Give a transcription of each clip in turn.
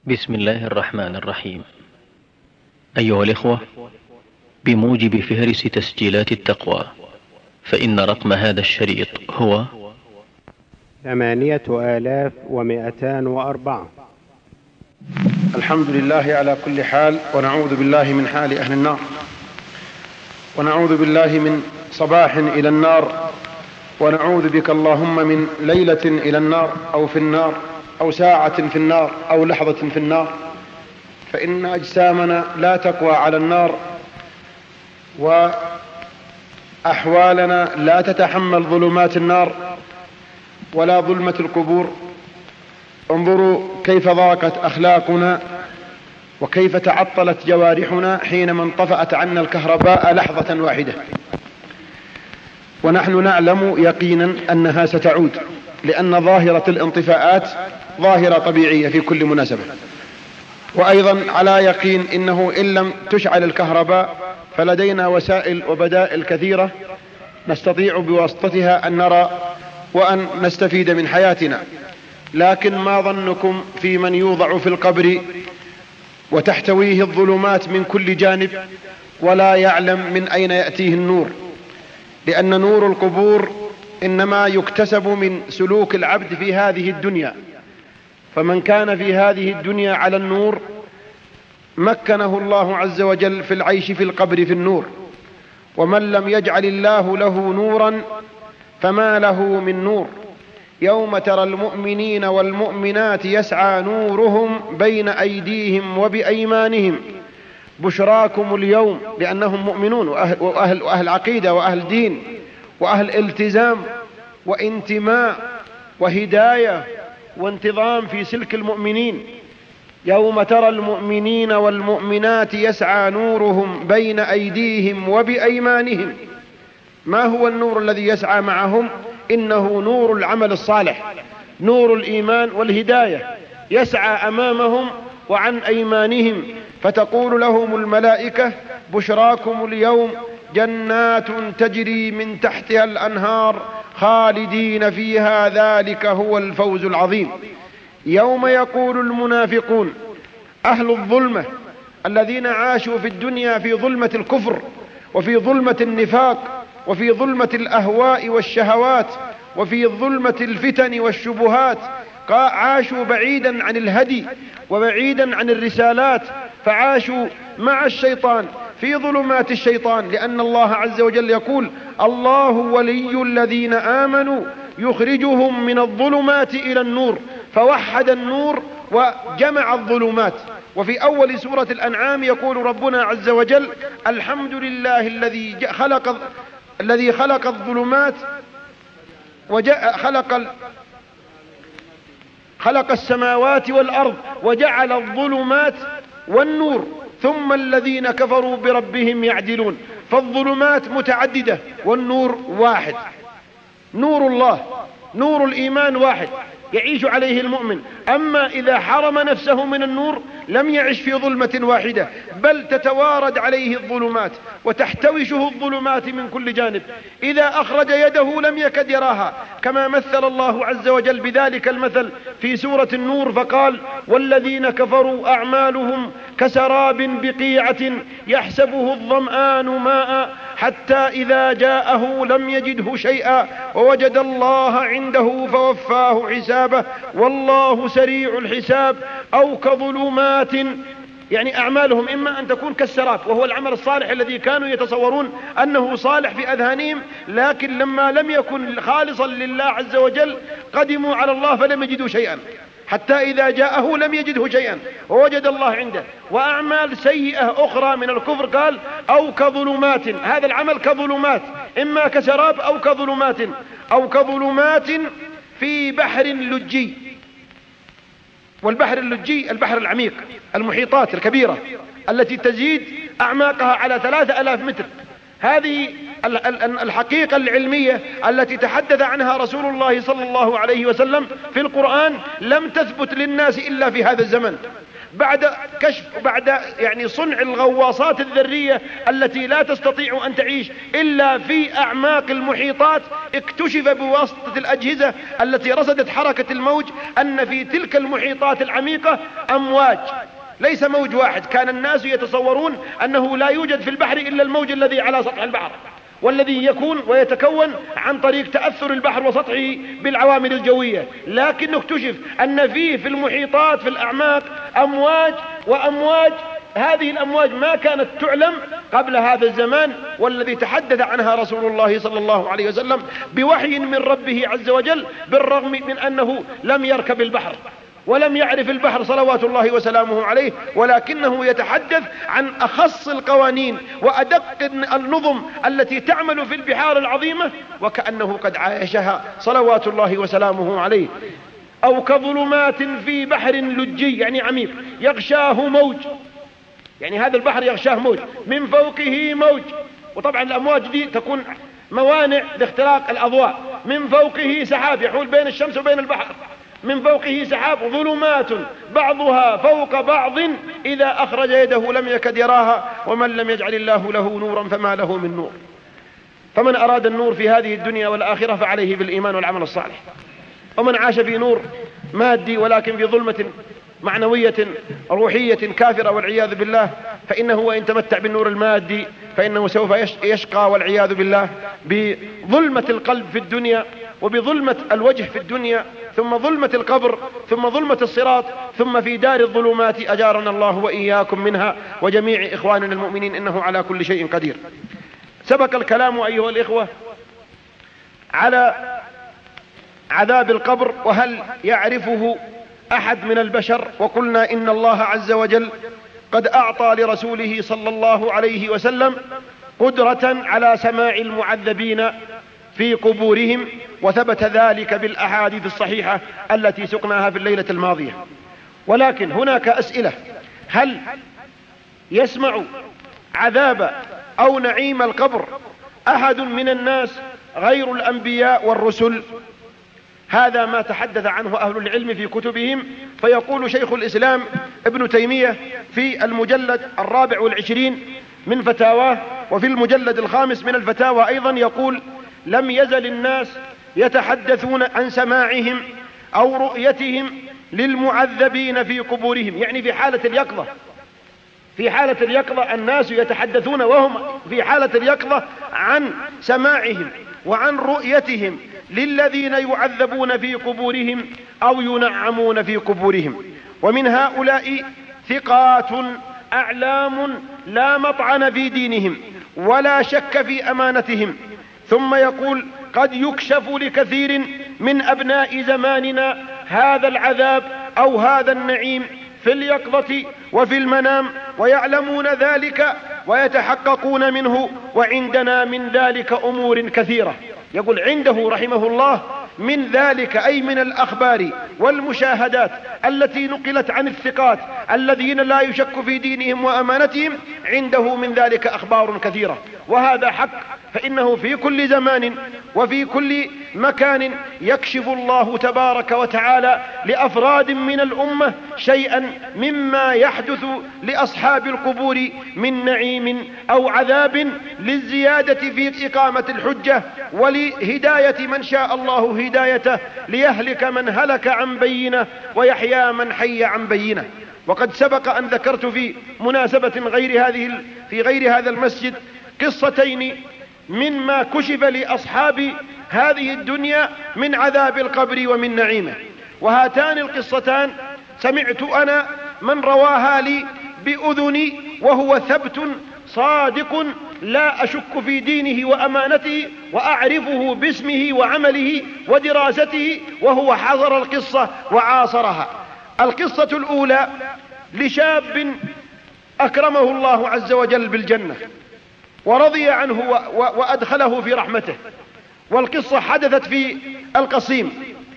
بسم الله الرحمن الرحيم. أيها الإخوة، بموجب فهرس تسجيلات التقوى، فإن رقم هذا الشريط هو 8204. الحمد لله على كل حال، ونعوذ بالله من حال أهل النار، ونعوذ بالله من صباح إلى النار، ونعوذ بك اللهم من ليلة إلى النار أو في النار أو ساعة في النار أو لحظة في النار، فإن أجسامنا لا تقوى على النار، وأحوالنا لا تتحمل ظلمات النار ولا ظلمة القبور. انظروا كيف ضاقت أخلاقنا وكيف تعطلت جوارحنا حينما انطفأت عنا الكهرباء لحظة واحدة، ونحن نعلم يقينا أنها ستعود، لأن ظاهرة الانطفاءات ظاهرة طبيعية في كل مناسبة. وأيضا على يقين إنه إن لم تشعل الكهرباء فلدينا وسائل وبدائل كثيرة نستطيع بواسطتها أن نرى وأن نستفيد من حياتنا. لكن ما ظنكم في من يوضع في القبر وتحتويه الظلمات من كل جانب ولا يعلم من أين يأتيه النور؟ لأن نور القبور إنما يكتسب من سلوك العبد في هذه الدنيا، فمن كان في هذه الدنيا على النور مكنه الله عز وجل في العيش في القبر في النور، ومن لم يجعل الله له نورا فما له من نور. يوم ترى المؤمنين والمؤمنات يسعى نورهم بين أيديهم وبأيمانهم بشراكم اليوم، لأنهم مؤمنون وأهل عقيدة وأهل دين وأهل التزام وانتماء وهداية وانتظام في سلك المؤمنين. يوم ترى المؤمنين والمؤمنات يسعى نورهم بين أيديهم وبأيمانهم. ما هو النور الذي يسعى معهم؟ إنه نور العمل الصالح، نور الإيمان والهداية، يسعى أمامهم وعن أيمانهم، فتقول لهم الملائكة بشراكم اليوم جنات تجري من تحتها الأنهار خالدين فيها ذلك هو الفوز العظيم. يوم يقول المنافقون أهل الظلمة الذين عاشوا في الدنيا في ظلمة الكفر وفي ظلمة النفاق وفي ظلمة الأهواء والشهوات وفي ظلمة الفتن والشبهات، عاشوا بعيدا عن الهدي وبعيدا عن الرسالات، فعاشوا مع الشيطان في ظلمات الشيطان، لأن الله عز وجل يقول الله ولي الذين آمنوا يخرجهم من الظلمات إلى النور، فوحد النور وجمع الظلمات. وفي أول سورة الأنعام يقول ربنا عز وجل الحمد لله الذي خلق الظلمات خلق السماوات والأرض وجعل الظلمات والنور ثم الذين كفروا بربهم يعدلون. فالظلمات متعددة والنور واحد، نور الله نور الإيمان واحد يعيش عليه المؤمن. أما إذا حرم نفسه من النور لم يعش في ظلمة واحدة، بل تتوارد عليه الظلمات وتحتوشه الظلمات من كل جانب. إذا أخرج يده لم يكد يراها، كما مثل الله عز وجل بذلك المثل في سورة النور فقال والذين كفروا أعمالهم كسراب بقيعة يحسبه الظمآن ماء حتى إذا جاءه لم يجده شيئا ووجد الله عنده فوفاه حسابه والله سريع الحساب. أو كظلمات، يعني أعمالهم إما أن تكون كالسراب وهو العمل الصالح الذي كانوا يتصورون أنه صالح في أذهانهم، لكن لما لم يكن خالصا لله عز وجل قدموا على الله فلم يجدوا شيئا، حتى إذا جاءه لم يجده شيئا ووجد الله عنده. وأعمال سيئة أخرى من الكفر قال أو كظلمات، هذا العمل كظلمات، إما كسراب أو كظلمات في بحر لجي. والبحر اللجي البحر العميق، المحيطات الكبيرة التي تزيد أعماقها على 3000 متر، هذه الحقيقة العلمية التي تحدث عنها رسول الله صلى الله عليه وسلم في القرآن لم تثبت للناس إلا في هذا الزمن، بعد كشف بعد صنع الغواصات الذرية التي لا تستطيع أن تعيش إلا في أعماق المحيطات. اكتشف بواسطة الأجهزة التي رصدت حركة الموج أن في تلك المحيطات العميقة أمواج، ليس موج واحد. كان الناس يتصورون أنه لا يوجد في البحر إلا الموج الذي على سطح البحر، والذي يكون ويتكون عن طريق تأثر البحر وسطحه بالعوامل الجوية، لكن اكتشف أن فيه في المحيطات في الأعماق أمواج وأمواج. هذه الأمواج ما كانت تعلم قبل هذا الزمان، والذي تحدث عنها رسول الله صلى الله عليه وسلم بوحي من ربه عز وجل، بالرغم من أنه لم يركب البحر ولم يعرف البحر صلوات الله وسلامه عليه، ولكنه يتحدث عن أخص القوانين وأدق النظم التي تعمل في البحار العظيمة، وكأنه قد عايشها صلوات الله وسلامه عليه. أو كظلمات في بحر لجي عميق يغشاه موج، هذا البحر يغشاه موج، من فوقه موج. وطبعا الأمواج دي تكون موانع لاختراق الأضواء. من فوقه سحاب يحول بين الشمس وبين البحر، من فوقه سحاب، ظلمات بعضها فوق بعض إذا أخرج يده لم يكد يراها، ومن لم يجعل الله له نورا فما له من نور. فمن أراد النور في هذه الدنيا والآخرة فعليه بالإيمان والعمل الصالح. ومن عاش في نور مادي ولكن في ظلمة معنوية روحية كافرة والعياذ بالله، فإنه وإن تمتع بالنور المادي فإنه سوف يشقى والعياذ بالله بظلمة القلب في الدنيا، وبظلمة الوجه في الدنيا، ثم ظلمة القبر، ثم ظلمة الصراط، ثم في دار الظلمات أجارنا الله وإياكم منها وجميع إخواننا المؤمنين، إنه على كل شيء قدير. سبق الكلام أيها الإخوة على عذاب القبر وهل يعرفه أحد من البشر، وقلنا إن الله عز وجل قد أعطى لرسوله صلى الله عليه وسلم قدرة على سماع المعذبين في قبورهم، وثبت ذلك بالأحاديث الصحيحة التي سقناها في الليلة الماضية. ولكن هناك أسئلة: هل يسمع عذاب أو نعيم القبر أحد من الناس غير الأنبياء والرسل؟ هذا ما تحدث عنه أهل العلم في كتبهم. فيقول شيخ الإسلام ابن تيمية في المجلد 24 من فتاواه، وفي المجلد 5 من الفتاوى أيضا، يقول: لم يزل الناس يتحدثون عن سماعهم أو رؤيتهم للمعذبين في قبورهم، في حالة اليقظة. في حالة اليقظة الناس يتحدثون وهم في حالة اليقظة عن سماعهم وعن رؤيتهم للذين يعذبون في قبورهم أو ينعمون في قبورهم. ومن هؤلاء ثقات أعلام لا مطعن في دينهم ولا شك في أمانتهم. ثم يقول: قد يكشف لكثير من أبناء زماننا هذا العذاب أو هذا النعيم في اليقظة وفي المنام، ويعلمون ذلك ويتحققون منه، وعندنا من ذلك أمور كثيرة. يقول عنده رحمه الله من ذلك، أي من الأخبار والمشاهدات التي نقلت عن الثقات الذين لا يشك في دينهم وأمانتهم، عنده من ذلك أخبار كثيرة. وهذا حق، فإنه في كل زمان وفي كل مكان يكشف الله تبارك وتعالى لأفراد من الأمة شيئا مما يحدث لأصحاب القبور من نعيم أو عذاب، للزيادة في إقامة الحجة ولهداية من شاء الله هدايته، ليهلك من هلك عن بينه ويحيى من حي عن بينه. وقد سبق أن ذكرت في مناسبة في غير هذا المسجد قصتين مما كشف لأصحاب هذه الدنيا من عذاب القبر ومن نعيمه. وهاتان القصتان سمعت أنا من رواها لي بأذني، وهو ثبت صادق لا أشك في دينه وأمانته، وأعرفه باسمه وعمله ودراسته، وهو حضر القصة وعاصرها. القصة الأولى لشاب أكرمه الله عز وجل بالجنة ورضي عنه وأدخله في رحمته. والقصة حدثت في القصيم،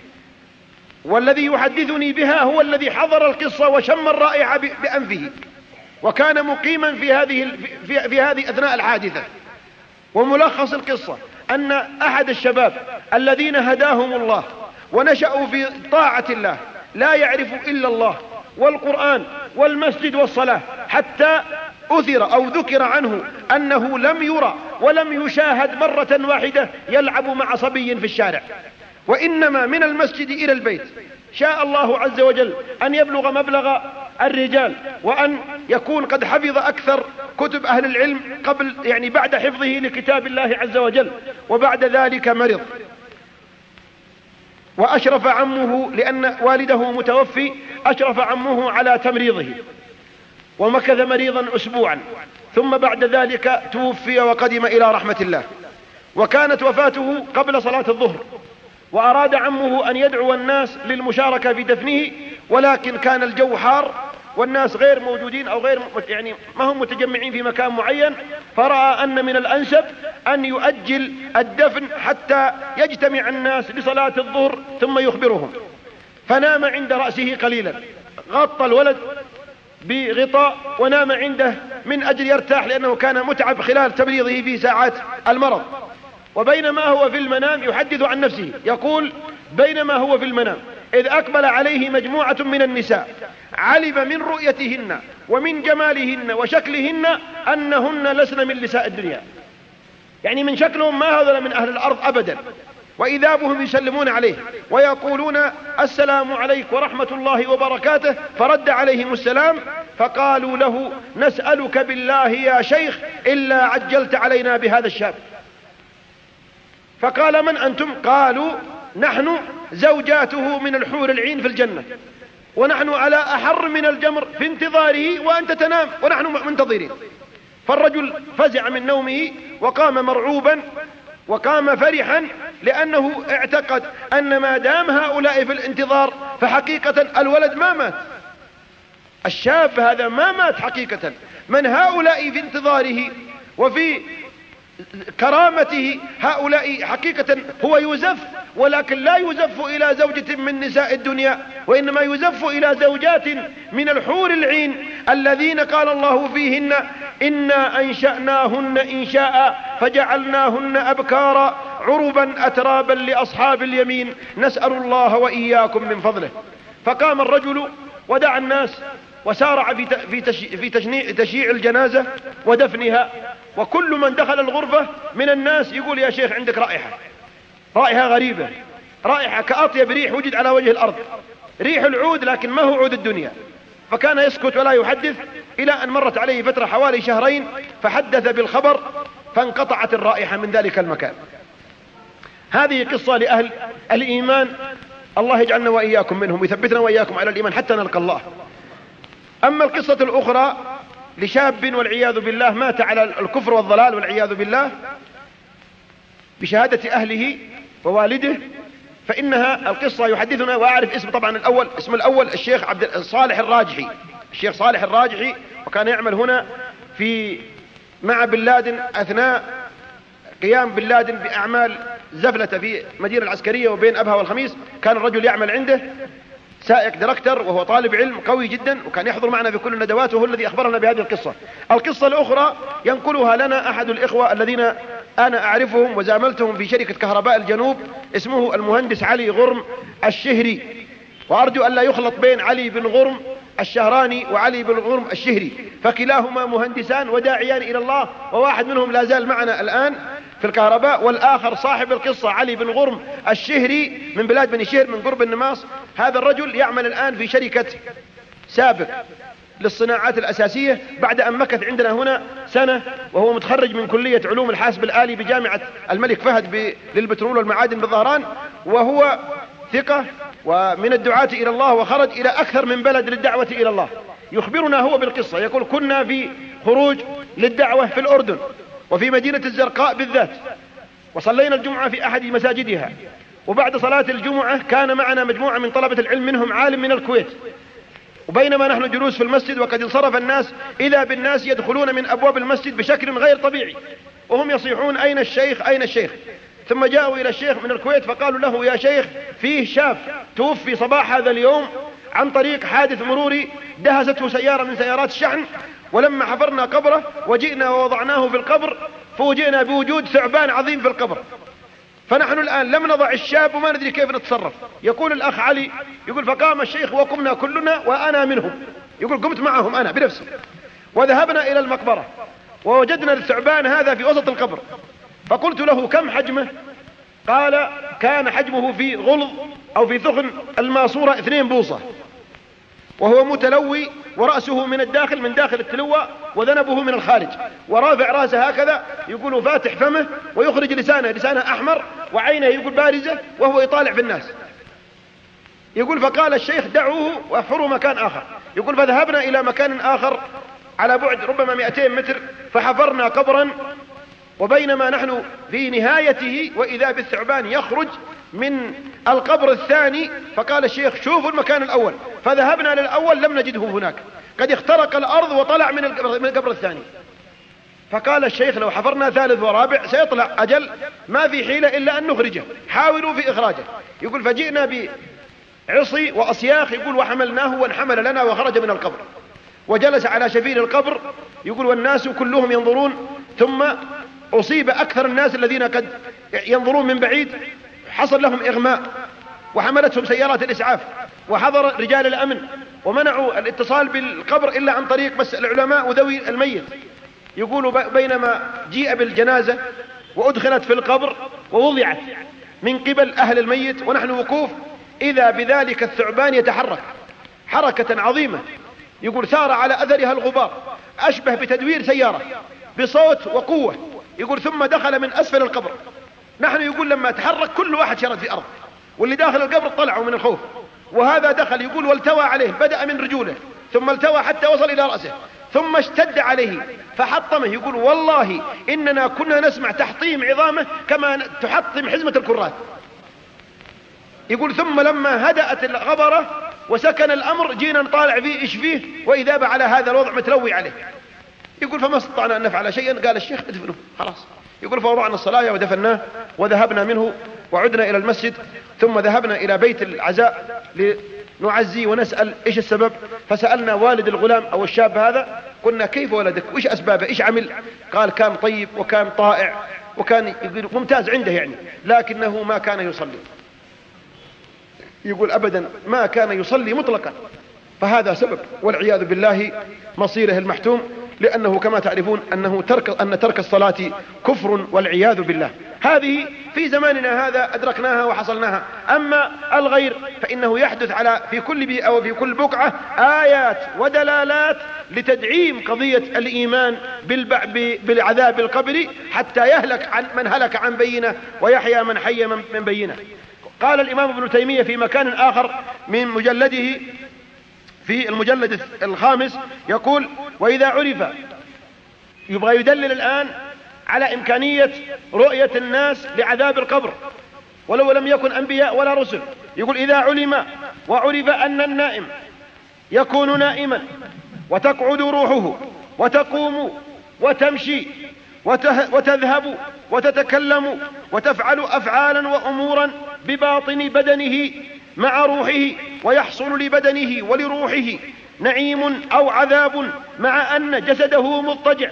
والذي يحدثني بها هو الذي حضر القصة وشم الرائحة بأنفه، وكان مقيما في هذه أثناء الحادثة. وملخص القصة أن أحد الشباب الذين هداهم الله ونشأوا في طاعة الله لا يعرف إلا الله والقرآن والمسجد والصلاة، حتى أثر أو ذكر عنه أنه لم يرى ولم يشاهد مرة واحدة يلعب مع صبي في الشارع، وإنما من المسجد إلى البيت. شاء الله عز وجل أن يبلغ مبلغ الرجال، وأن يكون قد حفظ أكثر كتب أهل العلم قبل بعد حفظه لكتاب الله عز وجل، وبعد ذلك مرض وأشرف عمه، لأن والده متوفي، أشرف عمه على تمريضه ومكث مريضا أسبوعا، ثم بعد ذلك توفي وقدم إلى رحمة الله. وكانت وفاته قبل صلاة الظهر، وأراد عمه أن يدعو الناس للمشاركة في دفنه، ولكن كان الجو حار والناس غير موجودين أو غير ما هم متجمعين في مكان معين، فرأى أن من الأنسب أن يؤجل الدفن حتى يجتمع الناس لصلاة الظهر ثم يخبرهم. فنام عند رأسه قليلا، غطى الولد بغطاء ونام عنده من أجل يرتاح، لأنه كان متعب خلال تمريضه في ساعات المرض. وبينما هو في المنام يحدث عن نفسه، يقول: بينما هو في المنام إذ أقبل عليه مجموعة من النساء، علم من رؤيتهن ومن جمالهن وشكلهن أنهن لسن من نساء الدنيا، من شكلهم ما هذا من أهل الأرض أبدا. وإذا بهم يسلمون عليه ويقولون: السلام عليك ورحمة الله وبركاته، فرد عليهم السلام، فقالوا له: نسألك بالله يا شيخ إلا عجلت علينا بهذا الشاب. فقال: من أنتم؟ قالوا: نحن زوجاته من الحور العين في الجنة، ونحن على أحر من الجمر في انتظاره، وأنت تنام ونحن منتظرين. فالرجل فزع من نومه وقام مرعوبا وقام فرحا، لأنه اعتقد أن ما دام هؤلاء في الانتظار فحقيقة الولد ما مات، الشاب هذا ما مات حقيقة. من هؤلاء في انتظاره وفي كرامته، هؤلاء حقيقة هو يزف، ولكن لا يزف إلى زوجة من نساء الدنيا، وإنما يزف إلى زوجات من الحور العين الذين قال الله فيهن: إنا أنشأناهن إنشاء فجعلناهن أبكارا عربا أترابا لأصحاب اليمين نسأل الله وإياكم من فضله. فقام الرجل ودعا الناس وسارع في تشييع الجنازة ودفنها، وكل من دخل الغرفة من الناس يقول: يا شيخ عندك رائحة غريبة، رائحة كأطيب ريح وجد على وجه الأرض، ريح العود، لكن ما هو عود الدنيا. فكان يسكت ولا يحدث، إلى أن مرت عليه فترة حوالي شهرين، فحدث بالخبر فانقطعت الرائحة من ذلك المكان. هذه قصة لأهل الإيمان، الله يجعلنا وإياكم منهم، ويثبتنا وإياكم على الإيمان حتى نلقى الله. أما القصة الأخرى لشاب والعياذ بالله مات على الكفر والضلال والعياذ بالله بشهادة أهله ووالده، فإنها القصة يحدثنا، وأعرف اسم طبعا اسم الأول الشيخ صالح الراجحي، الشيخ صالح الراجحي، وكان يعمل هنا مع بن لادن أثناء قيام بن لادن بأعمال زفلة في مدينة العسكرية وبين أبها والخميس. كان الرجل يعمل عنده سائق دركتر، وهو طالب علم قوي جدا، وكان يحضر معنا في كل الندوات، وهو الذي أخبرنا بهذه القصة. القصة الأخرى ينقلها لنا أحد الإخوة الذين أنا أعرفهم وزاملتهم في شركة كهرباء الجنوب، اسمه المهندس علي غرم الشهري، وأرجو أن لا يخلط بين علي بن غرم الشهراني وعلي بن غرم الشهري، فكلاهما مهندسان وداعيان إلى الله، وواحد منهم لا زال معنا الآن في الكهرباء، والآخر صاحب القصة علي بن غرم الشهري من بلاد بني شهر من قرب النماص. هذا الرجل يعمل الآن في شركة سابق للصناعات الأساسية، بعد أن مكث عندنا هنا سنة، وهو متخرج من كلية علوم الحاسب الآلي بجامعة الملك فهد للبترول والمعادن بالظهران، وهو ثقة ومن الدعاة إلى الله، وخرج إلى أكثر من بلد للدعوة إلى الله. يخبرنا هو بالقصة، يقول: كنا في خروج للدعوة في الأردن وفي مدينة الزرقاء بالذات، وصلينا الجمعة في أحد مساجدها، وبعد صلاة الجمعة كان معنا مجموعة من طلبة العلم، منهم عالم من الكويت، وبينما نحن جلوس في المسجد وقد انصرف الناس، إذا بالناس يدخلون من أبواب المسجد بشكل غير طبيعي، وهم يصيحون: أين الشيخ أين الشيخ؟ ثم جاءوا إلى الشيخ من الكويت فقالوا له: يا شيخ، فيه شاب توفي صباح هذا اليوم عن طريق حادث مروري دهسته سيارة من سيارات الشحن، ولما حفرنا قبره وجئنا ووضعناه في القبر فوجئنا بوجود ثعبان عظيم في القبر، فنحن الآن لم نضع الشاب وما ندري كيف نتصرف. يقول الأخ علي، يقول فقام الشيخ وقمنا كلنا وأنا منهم، يقول قمت معهم أنا بنفسي، وذهبنا إلى المقبرة ووجدنا الثعبان هذا في وسط القبر، فقلت له كم حجمه؟ قال كان حجمه في غلظ أو في ثخن الماسورة 2 بوصة، وهو متلوي ورأسه من الداخل من داخل التلوة وذنبه من الخارج، ورافع رأسه هكذا، يقول فاتح فمه ويخرج لسانه أحمر وعينه يقول بارزة وهو يطالع في الناس. يقول فقال الشيخ دعوه واحفروا مكان آخر. يقول فذهبنا إلى مكان آخر على بعد ربما 200 متر فحفرنا قبرا، وبينما نحن في نهايته وإذا بالثعبان يخرج من القبر الثاني، فقال الشيخ شوفوا المكان الأول، فذهبنا للأول لم نجده هناك، قد اخترق الأرض وطلع من القبر الثاني. فقال الشيخ لو حفرنا 3 ورابع سيطلع أجل، ما في حيلة إلا أن نخرجه، حاولوا في إخراجه. يقول فجئنا بعصي وأصياخ، يقول وحملناه وانحمل لنا وخرج من القبر وجلس على شفير القبر، يقول والناس كلهم ينظرون، ثم أصيب أكثر الناس الذين قد ينظرون من بعيد حصل لهم إغماء، وحملتهم سيارات الإسعاف وحضر رجال الأمن ومنعوا الاتصال بالقبر إلا عن طريق بس العلماء وذوي الميت. يقول بينما جيء بالجنازة وأدخلت في القبر ووضعت من قبل أهل الميت ونحن وقوف، إذا بذلك الثعبان يتحرك حركة عظيمة، يقول سار على أثرها الغبار أشبه بتدوير سيارة بصوت وقوة، يقول ثم دخل من أسفل القبر. نحن يقول لما تحرك كل واحد شرد في أرض، واللي داخل القبر طلعوا من الخوف، وهذا دخل يقول والتوى عليه، بدأ من رجوله ثم التوى حتى وصل إلى رأسه ثم اشتد عليه فحطمه. يقول والله إننا كنا نسمع تحطيم عظامه كما تحطم حزمة الكرات. يقول ثم لما هدأت الغبرة وسكن الأمر جينا نطالع فيه إيش فيه، وإذا على هذا الوضع متلوي عليه. يقول فما استطعنا أن نفعل شيئا، قال الشيخ ادفنه خلاص. يقول فوضعنا الصلاة ودفناه وذهبنا منه وعدنا إلى المسجد، ثم ذهبنا إلى بيت العزاء لنعزي ونسأل إيش السبب. فسألنا والد الغلام أو الشاب هذا، قلنا كيف ولدك وإيش أسبابه إيش عمل؟ قال كان طيب وكان طائع وكان ممتاز عنده يعني، لكنه ما كان يصلي. يقول أبدا ما كان يصلي مطلقا، فهذا سبب والعياذ بالله مصيره المحتوم، لأنه كما تعرفون أن ترك الصلاة كفر والعياذ بالله. هذه في زماننا هذا أدركناها وحصلناها. أما الغير فإنه يحدث في كل بيئة وفي كل بقعة آيات ودلالات لتدعيم قضية الإيمان بالعذاب القبري، حتى يهلك من هلك عن بينه ويحيى من حي من بينه. قال الإمام ابن تيمية في مكان آخر من مجلده في المجلد 5 يقول وإذا عرف، يبغى يدلل الآن على إمكانية رؤية الناس لعذاب القبر ولو لم يكن أنبياء ولا رسل. يقول إذا علم وعرف أن النائم يكون نائما وتقعد روحه وتقوم وتمشي وتذهب وتتكلم وتفعل أفعالا وأمورا بباطن بدنه مع روحه، ويحصل لبدنه ولروحه نعيم أو عذاب مع أن جسده مضطجع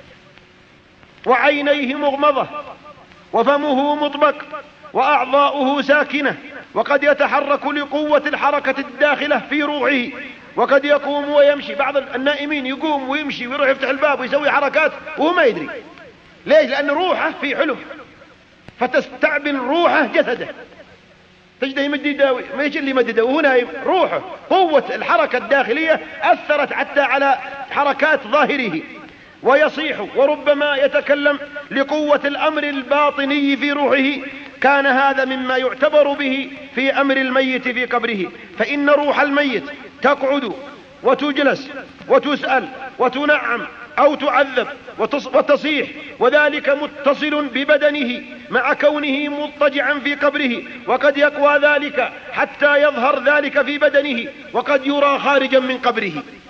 وعينيه مغمضة وفمه مطبق وأعضاؤه ساكنة، وقد يتحرك لقوة الحركة الداخلة في روحه، وقد يقوم ويمشي. بعض النائمين يقوم ويمشي ويروح يفتح الباب ويسوي حركات وهو ما يدري ليش، لأن روحه في حلم فتستعبن روحه جسده، تجده يمد يداوي ما يجي اللي يمدده وهو نايم. روحه قوة الحركة الداخلية أثرت حتى على حركات ظاهره ويصيح، وربما يتكلم لقوة الأمر الباطني في روحه. كان هذا مما يعتبر به في أمر الميت في قبره، فإن روح الميت تقعد وتجلس وتسأل وتنعم أو تعذب وتصيح، وذلك متصل ببدنه مع كونه مضطجعا في قبره، وقد يقوى ذلك حتى يظهر ذلك في بدنه، وقد يرى خارجا من قبره.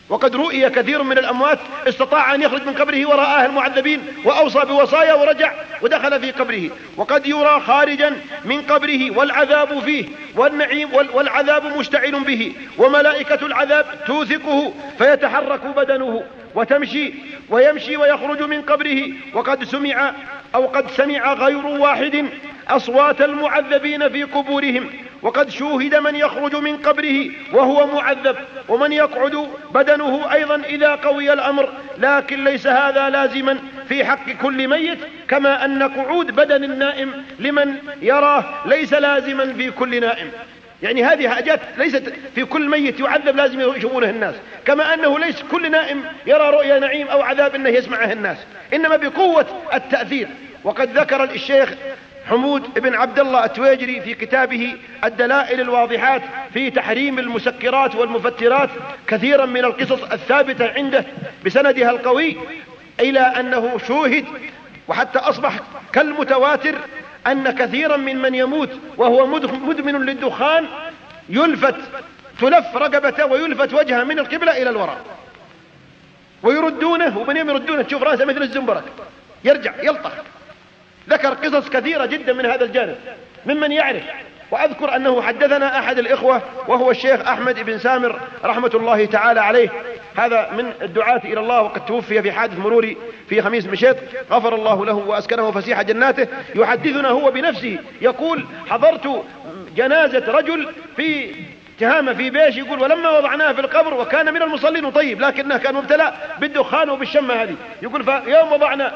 وقد رؤي كثير من الأموات استطاع أن يخرج من قبره ورآه المعذبين وأوصى بوصايا ورجع ودخل في قبره. وقد يرى خارجا من قبره والعذاب فيه والنعيم والعذاب مشتعل به، وملائكة العذاب توثقه فيتحرك بدنه ويمشي ويخرج من قبره. وقد سمع غير واحد أصوات المعذبين في قبورهم، وقد شوهد من يخرج من قبره وهو معذب، ومن يقعد بدنه أيضا إذا قوي الأمر. لكن ليس هذا لازما في حق كل ميت، كما أن قعود بدن النائم لمن يراه ليس لازما في كل نائم. يعني هذه حاجات ليست في كل ميت يعذب لازم يشوفونه الناس، كما أنه ليس كل نائم يرى رؤيا نعيم أو عذاب أنه يسمعه الناس، إنما بقوة التأثير. وقد ذكر الشيخ حمود بن عبد الله التويجري في كتابه الدلائل الواضحات في تحريم المسكرات والمفترات كثيرا من القصص الثابتة عنده بسندها القوي، إلى أنه شوهد وحتى أصبح كالمتواتر أن كثيرا من يموت وهو مدمن للدخان تلف رقبته ويلفت وجهه من القبلة إلى الوراء ويردونه، ومن يوم يردونه تشوف رأسه مثل الزنبرك يرجع يلطخ. ذكر قصص كثيرة جدا من هذا الجانب ممن يعرف. وأذكر أنه حدثنا أحد الإخوة وهو الشيخ أحمد بن سامر رحمة الله تعالى عليه، هذا من الدعاة إلى الله، وقد توفي في حادث مروري في خميس مشيط، غفر الله له وأسكنه فسيح جناته. يحدثنا هو بنفسه يقول: حضرت جنازة رجل في تهامة في بيش، يقول: ولما وضعناه في القبر وكان من المصلين طيب، لكنه كان مبتلى بالدخان وبالشمة هذه، يقول: فيوم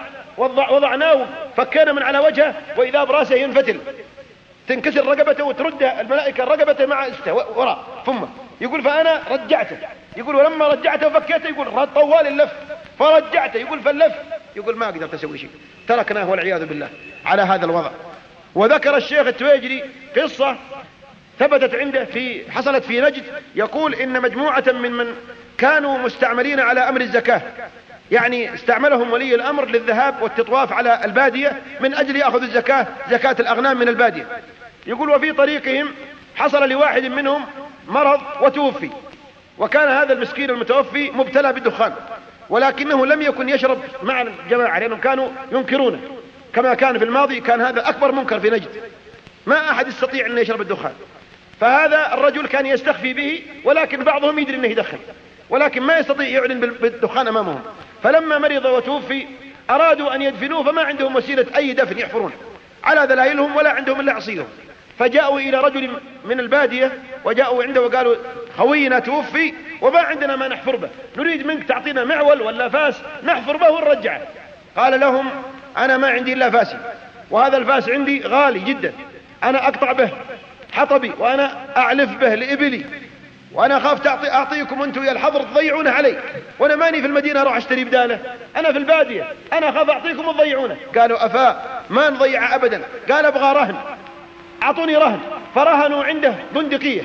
وضعناه فكينا من على وجهه وإذا براسه ينفتل، تنكسر رقبته وترد الملائكة الرقبة مع وراء فمه. يقول: فأنا رجعته، يقول: ولما رجعته وفكيته، يقول: طوال اللف فرجعته، يقول: فاللف، يقول: ما قدرت أسوي شيء، تركناه والعياذ بالله على هذا الوضع. وذكر الشيخ التويجري قصة ثبتت عنده حصلت في نجد، يقول: إن مجموعة من كانوا مستعملين على أمر الزكاة، يعني استعملهم ولي الأمر للذهاب والتطواف على البادية من أجل يأخذ الزكاة، زكاة الأغنام من البادية. يقول: وفي طريقهم حصل لواحد منهم مرض وتوفي، وكان هذا المسكين المتوفي مبتلى بالدخان، ولكنه لم يكن يشرب مع الجماعة لأنهم كانوا ينكرونه، كما كان في الماضي، كان هذا أكبر منكر في نجد، ما أحد يستطيع أن يشرب الدخان. فهذا الرجل كان يستخفي به، ولكن بعضهم يدري أنه يدخن، ولكن ما يستطيع يعلن بالدخان أمامهم. فلما مرض وتوفي أرادوا أن يدفنوه، فما عندهم وسيلة أي دفن يحفرون على دلائلهم ولا عندهم إلا عصيهم. فجاءوا إلى رجل من البادية وجاءوا عنده وقالوا: خوينا توفي وما عندنا ما نحفر به، نريد منك تعطينا معول ولا فاس نحفر به ونرجعه. قال لهم: أنا ما عندي إلا فاسي، وهذا الفاس عندي غالي جدا، أنا أقطع به حطبي وأنا أعلف به لإبلي، وأنا خاف أعطيكم أنتم يا الحضر تضيعونه علي، وأنا ماني في المدينة أروح أشتري بداله، أنا في البادية، أنا خاف أعطيكم تضيعونه. قالوا: أفا ما نضيع أبدا. قال: أبغى رهن، أعطوني رهن. فرهنوا عنده بندقية.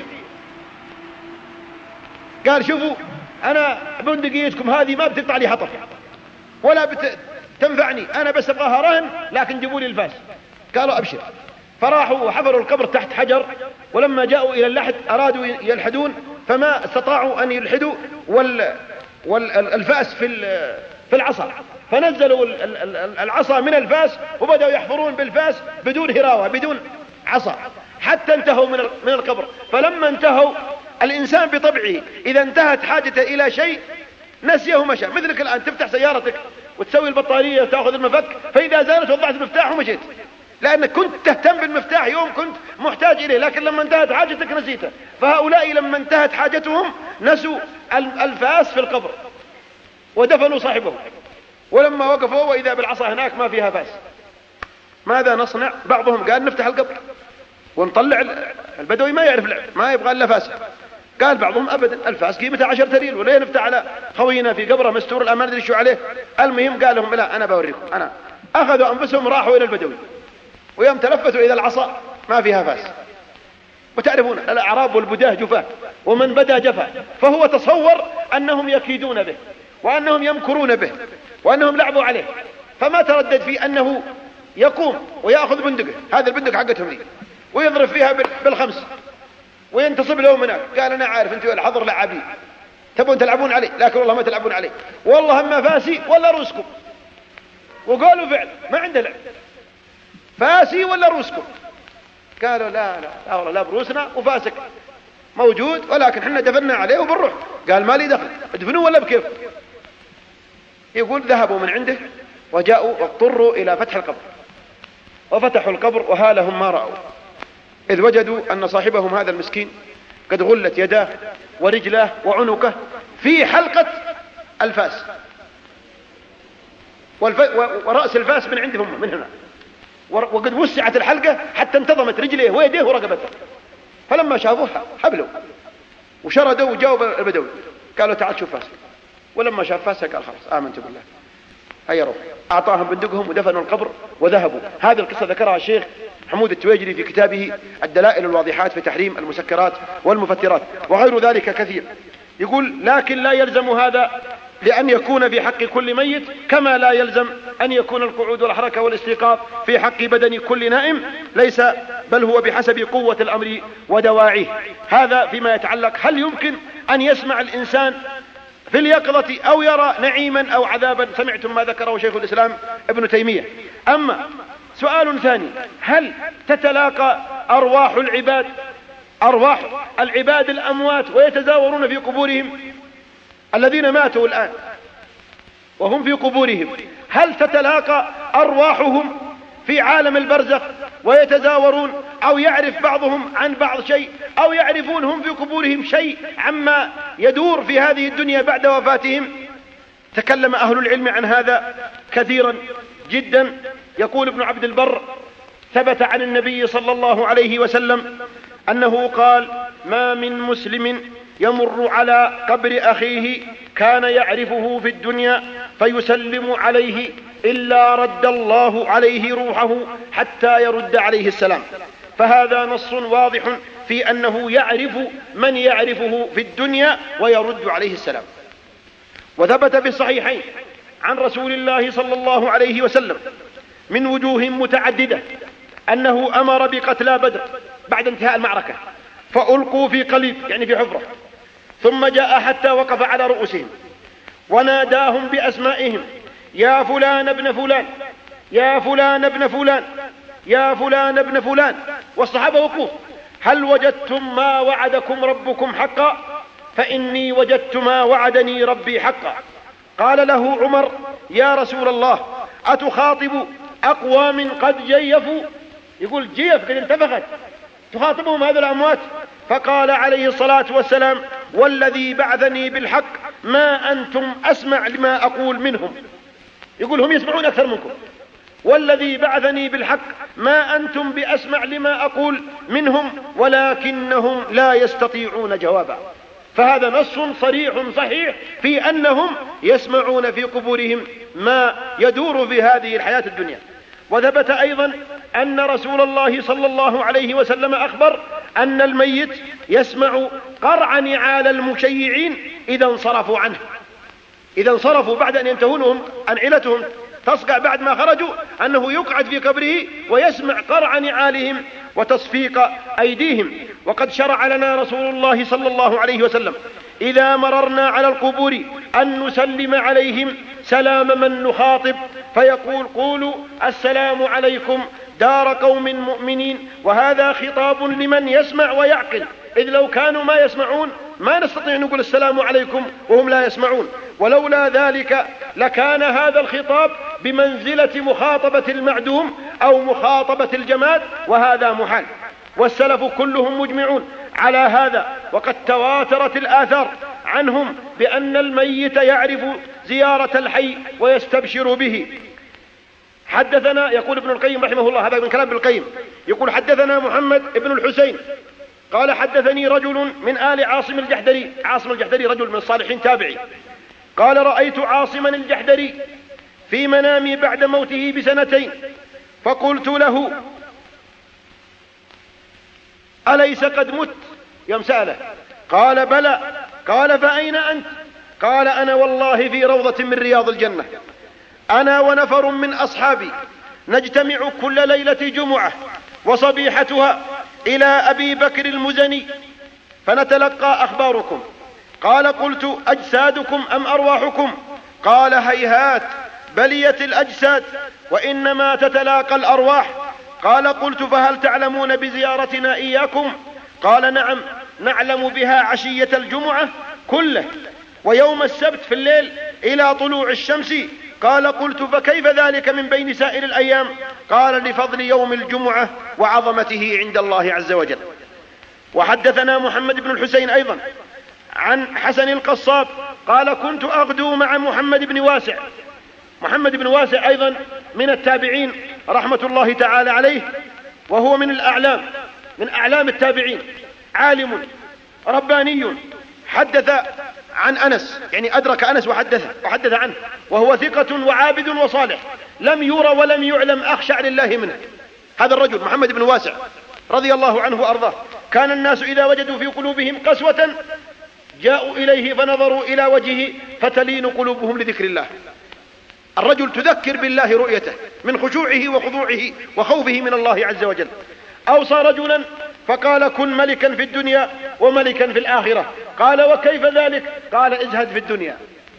قال: شوفوا، أنا بندقيتكم هذه ما بتقطع لي حطب ولا تنفعني، أنا بس أبغاها رهن، لكن جيبوا لي الفاس. قالوا: أبشر. فراحوا وحفروا القبر تحت حجر، ولما جاءوا إلى اللحد أرادوا يلحدون فما استطاعوا أن يلحدوا، والفاس في العصا، فنزلوا العصا من الفاس وبدأوا يحفرون بالفاس بدون هراوة بدون عصا حتى انتهوا من القبر. فلما انتهوا، الإنسان بطبعه إذا انتهت حاجته إلى شيء نسيه مشى. مثلك الآن تفتح سيارتك وتسوي البطارية وتأخذ المفك، فإذا زالت وضعت المفتاح ومشيت، لأنك كنت تهتم بالمفتاح يوم كنت محتاج إليه، لكن لما انتهت حاجتك نسيته. فهؤلاء لما انتهت حاجتهم نسوا الفاس في القبر ودفنوا صاحبه، ولما وقفوا وإذا بالعصا هناك ما فيها فاس. ماذا نصنع؟ بعضهم قال: نفتح القبر ونطلع البدوي ما يعرف ما يبغى إلا فاس. قال بعضهم: أبدا، الفاس قيمتها 10 ريال، وليه نفتح على خوينا في قبره مستور الأمان ندري شو عليه. المهم قال لهم: لا، أنا بوريكم. أنا أخذوا أنفسهم راحوا إلى البدوي، ويوم تلفتوا إلى العصا ما فيها فاس. وتعرفون الأعراب والبداه جفاة، ومن بدا جفا، فهو تصور أنهم يكيدون به وأنهم يمكرون به وأنهم لعبوا عليه، فما تردد في أنه يقوم ويأخذ بندقه، هذا البندق حقتهم لي، ويضرب فيها بالخمس وينتصب لهم هناك. قال: أنا عارف أنتوا الحضر لعابين، تبون تلعبون عليه، لكن والله ما تلعبون عليه، والله اما فاسي ولا روسكم. وقالوا فعل ما عنده لعب، فاسي ولا روسكم. قالوا لا لا لا والله لا بروسنا وفاسك موجود، ولكن احنا دفنا عليه وبنروح. قال ما لي دخل، ادفنوه ولا بكيف. يقول ذهبوا من عنده وجاءوا واضطروا الى فتح القبر، وفتحوا القبر وهالهم ما رأوا، اذ وجدوا ان صاحبهم هذا المسكين قد غلت يداه ورجلاه وعنقه في حلقة الفاس، ورأس الفاس من عندهم من هنا، وقد وسعت الحلقة حتى انتظمت رجليه ويديه ورقبته. فلما شافوه حبلوا وشردوا وجاوب البدوي، قالوا تعال شوف فاسك. ولما شاف فاسك قال خلاص آمنت بالله، هيا روح. أعطاهم بندقهم ودفنوا القبر وذهبوا. هذه القصة ذكرها الشيخ حمود التويجري في كتابه الدلائل الواضحات في تحريم المسكرات والمفترات وغير ذلك كثير. يقول لكن لا يلزم هذا لأن يكون في حق كل ميت، كما لا يلزم أن يكون القعود والحركة والاستيقاظ في حق بدن كل نائم، ليس بل هو بحسب قوة الأمر ودواعيه. هذا فيما يتعلق هل يمكن أن يسمع الإنسان في اليقظة أو يرى نعيما أو عذابا. سمعتم ما ذكره شيخ الإسلام ابن تيمية. أما سؤال ثاني، هل تتلاقى أرواح العباد الأموات ويتزاورون في قبورهم؟ الذين ماتوا الآن وهم في قبورهم، هل تتلاقى أرواحهم في عالم البرزخ ويتزاورون، أو يعرف بعضهم عن بعض شيء، أو يعرفون هم في قبورهم شيء عما يدور في هذه الدنيا بعد وفاتهم؟ تكلم أهل العلم عن هذا كثيرا جدا. يقول ابن عبد البر ثبت عن النبي صلى الله عليه وسلم أنه قال ما من مسلم يمر على قبر أخيه كان يعرفه في الدنيا فيسلم عليه إلا رد الله عليه روحه حتى يرد عليه السلام. فهذا نص واضح في أنه يعرف من يعرفه في الدنيا ويرد عليه السلام. وثبت في الصحيحين عن رسول الله صلى الله عليه وسلم من وجوه متعددة أنه أمر بقتلى بدر بعد انتهاء المعركة، فألقوا في قليب يعني في حفرة، ثم جاء حتى وقف على رؤوسهم وناداهم بأسمائهم يا فلان ابن فلان، يا فلان ابن فلان، يا فلان ابن فلان. والصحابة وقوف، هل وجدتم ما وعدكم ربكم حقا؟ فإني وجدت ما وعدني ربي حقا. قال له عمر يا رسول الله أتخاطب أقوام قد جيفوا؟ يقول جيف قد انتفخت، تخاطبهم هذا الأموات؟ فقال عليه الصلاة والسلام والذي بعثني بالحق ما أنتم أسمع لما أقول منهم. يقول هم يسمعون أكثر منكم، والذي بعثني بالحق ما أنتم بأسمع لما أقول منهم ولكنهم لا يستطيعون جوابا. فهذا نص صريح صحيح في أنهم يسمعون في قبورهم ما يدور في هذه الحياة الدنيا. وثبت أيضا أن رسول الله صلى الله عليه وسلم أخبر أن الميت يسمع قرع نعال المشيعين إذا انصرفوا عنه، إذا انصرفوا بعد أن ينتهونهم أنعلتهم تصقع بعد ما خرجوا، أنه يقعد في قبره ويسمع قرع نعالهم وتصفيق أيديهم. وقد شرع لنا رسول الله صلى الله عليه وسلم إذا مررنا على القبور أن نسلم عليهم سلام من نخاطب، فيقول قولوا السلام عليكم دار قوم مؤمنين. وهذا خطاب لمن يسمع ويعقل، إذ لو كانوا ما يسمعون ما نستطيع أن نقول السلام عليكم وهم لا يسمعون، ولولا ذلك لكان هذا الخطاب بمنزلة مخاطبة المعدوم أو مخاطبة الجماد، وهذا محال. والسلف كلهم مجمعون على هذا، وقد تواترت الآثار عنهم بأن الميت يعرف زيارة الحي ويستبشر به. حدثنا، يقول ابن القيم رحمه الله، هذا من كلام ابن القيم، يقول حدثنا محمد ابن الحسين قال حدثني رجل من آل عاصم الجحدري. عاصم الجحدري رجل من الصالحين تابعي. قال رأيت عاصما الجحدري في منامي بعد موته بسنتين، فقلت له أليس قد مت؟ يوم سأله قال بلى. قال فأين أنت؟ قال أنا والله في روضة من رياض الجنة، أنا ونفر من أصحابي نجتمع كل ليلة جمعة وصبيحتها إلى أبي بكر المزني فنتلقى أخباركم، قال قلت أجسادكم أم أرواحكم؟ قال هيهات بليت الأجساد وإنما تتلاقى الأرواح. قال قلت فهل تعلمون بزيارتنا إياكم؟ قال نعم نعلم بها عشية الجمعة كله ويوم السبت في الليل إلى طلوع الشمس. قال قلت فكيف ذلك من بين سائر الأيام؟ قال لفضل يوم الجمعة وعظمته عند الله عز وجل. وحدثنا محمد بن الحسين أيضا عن حسن القصاب قال كنت أغدو مع محمد بن واسع. محمد بن واسع أيضا من التابعين رحمة الله تعالى عليه، وهو من الأعلام، من أعلام التابعين، عالم رباني، حدث عن أنس، يعني أدرك أنس وحدث عنه، وهو ثقة وعابد وصالح، لم يرى ولم يعلم أخشع لله منه. هذا الرجل محمد بن واسع رضي الله عنه وأرضاه، كان الناس إذا وجدوا في قلوبهم قسوة جاءوا إليه فنظروا إلى وجهه فتلين قلوبهم لذكر الله. الرجل تذكر بالله رؤيته من خشوعه وخضوعه وخوفه من الله عز وجل. أوصى رجلا فقال كن ملكا في الدنيا وملكا في الآخرة. قال وكيف ذلك؟ قال ازهد في الدنيا،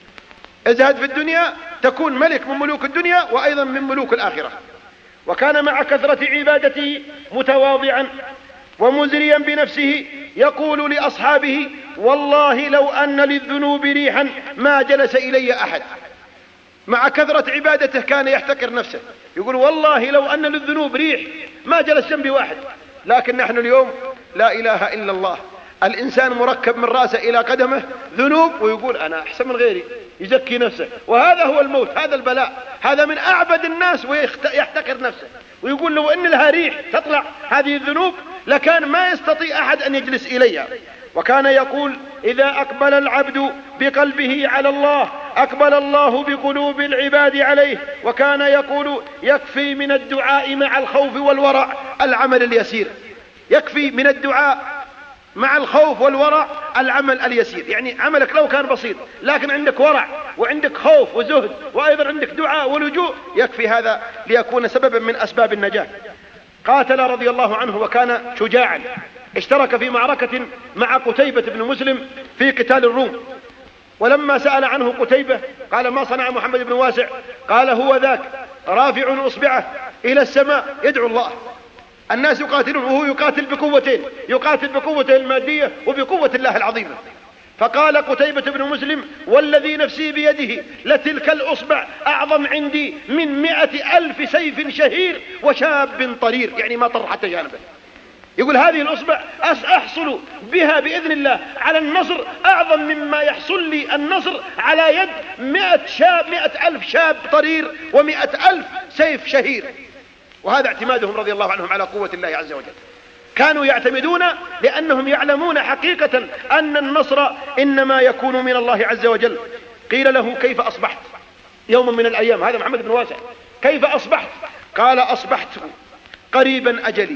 ازهد في الدنيا تكون ملك من ملوك الدنيا وأيضا من ملوك الآخرة. وكان مع كثرة عبادته متواضعا ومزريا بنفسه، يقول لأصحابه والله لو أن للذنوب ريحا ما جلس إلي أحد. مع كثرة عبادته كان يحتقر نفسه، يقول والله لو أن للذنوب ريح ما جلس جنبي واحد. لكن نحن اليوم لا إله إلا الله، الإنسان مركب من رأسه إلى قدمه ذنوب ويقول أنا أحسن من غيري، يزكي نفسه، وهذا هو الموت، هذا البلاء. هذا من أعبد الناس ويحتقر نفسه ويقول لو أن لها ريح تطلع هذه الذنوب لكان ما يستطيع أحد أن يجلس إليها. وكان يقول إذا أقبل العبد بقلبه على الله أقبل الله بقلوب العباد عليه. وكان يقول يكفي من الدعاء مع الخوف والورع العمل اليسير، يكفي من الدعاء مع الخوف والورع العمل اليسير. يعني عملك لو كان بسيط لكن عندك ورع وعندك خوف وزهد وأيضا عندك دعاء ولجوء، يكفي هذا ليكون سببا من أسباب النجاة. قاتل رضي الله عنه وكان شجاعا، اشترك في معركة مع قتيبة بن مسلم في قتال الروم. ولما سأل عنه قتيبة قال ما صنع محمد بن واسع؟ قال هو ذاك رافع أصبعه إلى السماء يدعو الله. الناس يقاتلون وهو يقاتل بقوتين، يقاتل بقوته المادية وبقوة الله العظيمة. فقال قتيبة بن مسلم والذي نفسي بيده لتلك الأصبع أعظم عندي من 100,000 سيف شهير وشاب طرير، يعني ما طر حتى جانبه. يقول هذه الأصبع أحصل بها بإذن الله على النصر أعظم مما يحصل لي النصر على يد 100,000 شاب طرير و100,000 سيف شهير. وهذا اعتمادهم رضي الله عنهم على قوة الله عز وجل. كانوا يعتمدون لأنهم يعلمون حقيقة أن النصر إنما يكون من الله عز وجل. قيل له كيف أصبحت يوم من الأيام؟ هذا محمد بن واسع، كيف أصبحت؟ قال أصبحت قريبا أجلي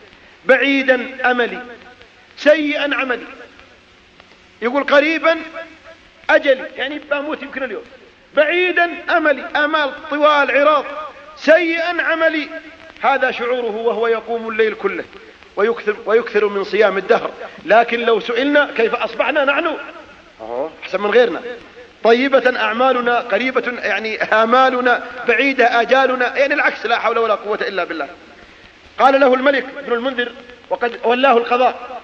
بعيدا أملي سيئا عملي. يقول قريبا أجلي يعني بموت يمكن اليوم، بعيدا أملي آمال طوال عراض، سيئا عملي. هذا شعوره وهو يقوم الليل كله ويكثر من صيام الدهر. لكن لو سئلنا كيف أصبحنا نحن أحسن من غيرنا، طيبة أعمالنا قريبة يعني آمالنا بعيدة آجالنا، يعني العكس، لا حول ولا قوة إلا بالله. قال له الملك بن المنذر وقد ولاه القضاء.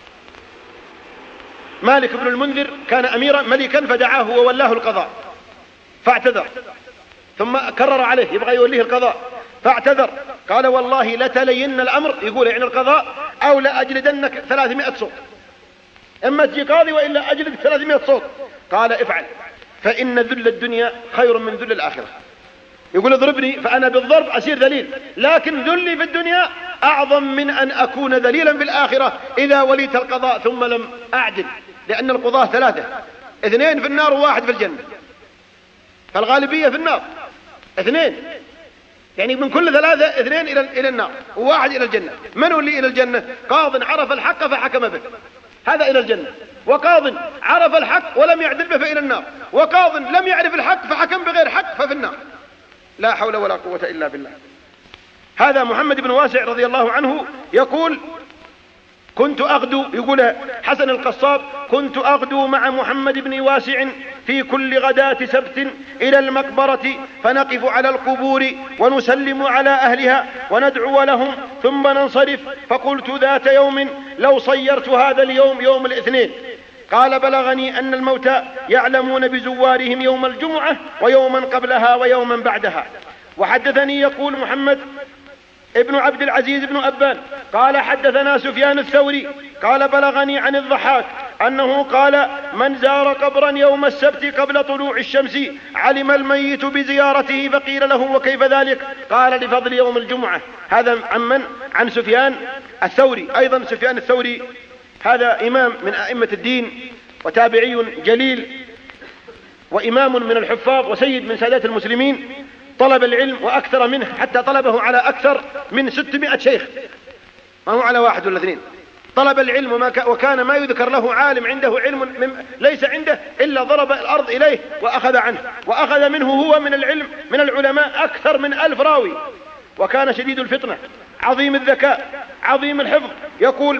مالك بن المنذر كان أميرا ملكا فدعاه وولاه القضاء فاعتذر، ثم كرر عليه يبغى يوليه القضاء فاعتذر. قال والله لتلين الأمر، يقول يعني القضاء، أو لأجلدنك 300 صوت، إما تجي قاضي وإلا أجلد 300 صوت. قال افعل فإن ذل الدنيا خير من ذل الآخرة. يقول اضربني فأنا بالضرب أسير ذليل، لكن ذلي في الدنيا أعظم من أن أكون ذليلا في الآخرة إذا وليت القضاء ثم لم أعدل. لأن القضاة 3، 2 في النار و1 في الجنة، فالغالبية في النار 2، يعني من كل 3 2 إلى النار و1 إلى الجنة. من هو اللي إلى الجنة؟ قاض عرف الحق فحكم به، هذا إلى الجنة. وقاض عرف الحق ولم يعدل به فإلى النار. وقاض لم يعرف الحق فحكم بغير حق ففي النار. لا حول ولا قوة إلا بالله. هذا محمد بن واسع رضي الله عنه يقول كنت أغدو، يقول حسن القصاب، كنت أغدو مع محمد بن واسع في كل غداة سبت إلى المقبرة فنقف على القبور ونسلم على أهلها وندعو لهم ثم ننصرف. فقلت ذات يوم لو صيرت هذا اليوم يوم الاثنين. قال بلغني أن الموتى يعلمون بزوارهم يوم الجمعة ويوما قبلها ويوما بعدها. وحدثني يقول محمد ابن عبد العزيز بن أبان قال حدثنا سفيان الثوري قال بلغني عن الضحاك أنه قال من زار قبرا يوم السبت قبل طلوع الشمس علم الميت بزيارته. فقيل له وكيف ذلك؟ قال لفضل يوم الجمعة. هذا عن سفيان الثوري. أيضا سفيان الثوري هذا إمام من أئمة الدين وتابعي جليل وإمام من الحفاظ وسيد من سادات المسلمين، طلب العلم وأكثر منه حتى طلبه على أكثر من 600 شيخ، ما هو على واحد ولا اثنين. طلب العلم وكان ما يذكر له عالم عنده علم ليس عنده إلا ضرب الأرض إليه وأخذ عنه، وأخذ منه هو من العلم من العلماء أكثر من 1000 راوي. وكان شديد الفطنة عظيم الذكاء عظيم الحفظ. يقول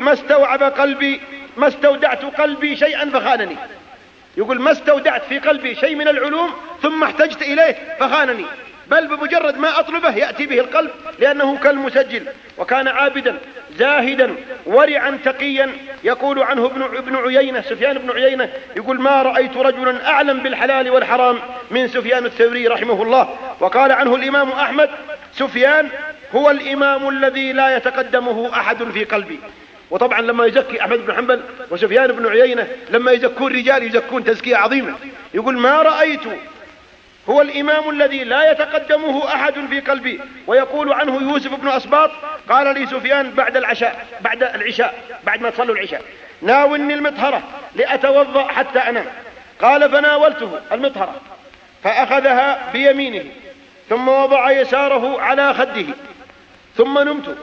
ما استودعت قلبي شيئا فخانني. يقول ما استودعت في قلبي شيء من العلوم ثم احتجت إليه فخانني، بل بمجرد ما أطلبه يأتي به القلب لأنه كالمسجل. وكان عابدا زاهدا ورعا تقيا. يقول عنه ابن عيينة سفيان بن عيينة يقول ما رأيت رجلا أعلم بالحلال والحرام من سفيان الثوري رحمه الله. وقال عنه الإمام أحمد سفيان هو الإمام الذي لا يتقدمه أحد في قلبي. وطبعا لما يزكي أحمد بن حنبل وسفيان بن عيينة لما يزكون رجال يزكون تزكية عظيمة. يقول ما رأيت هو الإمام الذي لا يتقدمه أحد في قلبي. ويقول عنه يوسف بن أسباط قال لي سفيان بعد العشاء بعد ما تصلوا العشاء ناولني المطهرة لأتوضأ حتى أنام. قال فناولته المطهرة فأخذها بيمينه ثم وضع يساره على خده ثم نمت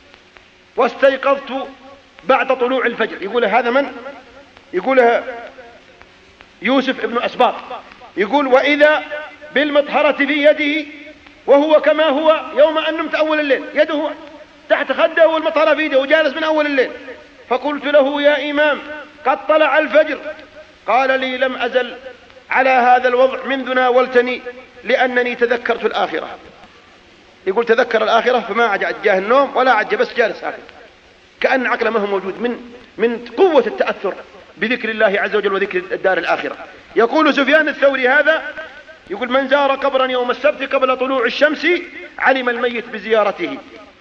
واستيقظت بعد طلوع الفجر. يقول هذا من؟ يقولها يوسف بن أسباط. يقول وإذا بالمطهرة في يده وهو كما هو يوم أن نمت أول الليل، يده تحت خده والمطهرة في يده وجالس من أول الليل. فقلت له يا إمام قد طلع الفجر. قال لي لم أزل على هذا الوضع منذ ناولتني لأنني تذكرت الآخرة. يقول تذكر الآخرة فما عاد جاه النوم ولا عاد بس جالس هكذا كأن عقله ما هو موجود من قوة التأثر بذكر الله عز وجل وذكر الدار الآخرة. يقول سفيان الثوري هذا يقول من زار قبرا يوم السبت قبل طلوع الشمس علم الميت بزيارته.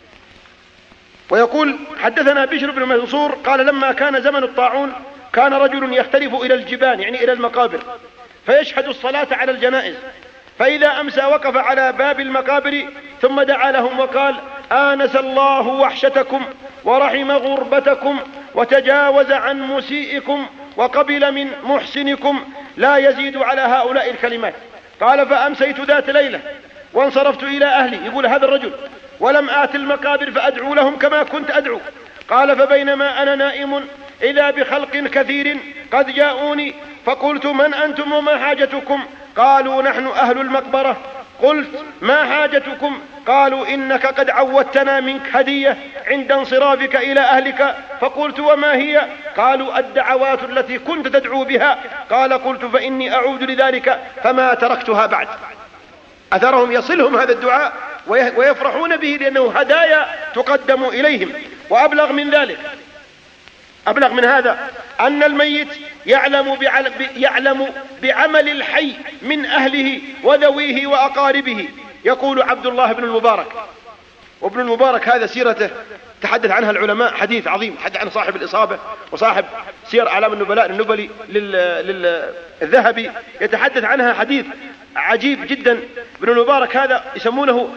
ويقول حدثنا بشر بن منصور قال لما كان زمن الطاعون كان رجل يختلف إلى الجبال يعني إلى المقابر فيشهد الصلاة على الجنائز، فإذا أمسى وقف على باب المقابر ثم دعا لهم وقال آنس الله وحشتكم ورحم غربتكم وتجاوز عن مسيئكم وقبل من محسنكم لا يزيد على هؤلاء الكلمات. قال فأمسيت ذات ليلة وانصرفت إلى أهلي. يقول هذا الرجل ولم آت المقابر فأدعو لهم كما كنت أدعو. قال فبينما أنا نائم إذا بخلق كثير قد جاءوني فقلت من أنتم وما حاجتكم؟ قالوا نحن أهل المقبرة. قلت ما حاجتكم؟ قالوا إنك قد عودتنا منك هدية عند انصرافك إلى أهلك. فقلت وما هي؟ قالوا الدعوات التي كنت تدعو بها. قال قلت فإني أعود لذلك فما تركتها بعد. أثرهم يصلهم هذا الدعاء ويفرحون به لأنه هدايا تقدم إليهم. وأبلغ من ذلك أبلغ من هذا أن الميت يعلم بعمل الحي من أهله وذويه وأقاربه. يقول عبد الله بن المبارك، وابن المبارك هذا سيرته تحدث عنها العلماء حديث عظيم، حدث عن صاحب الإصابة وصاحب سير أعلام النبلاء النبلي للذهبي يتحدث عنها حديث عجيب جدا. ابن المبارك هذا يسمونه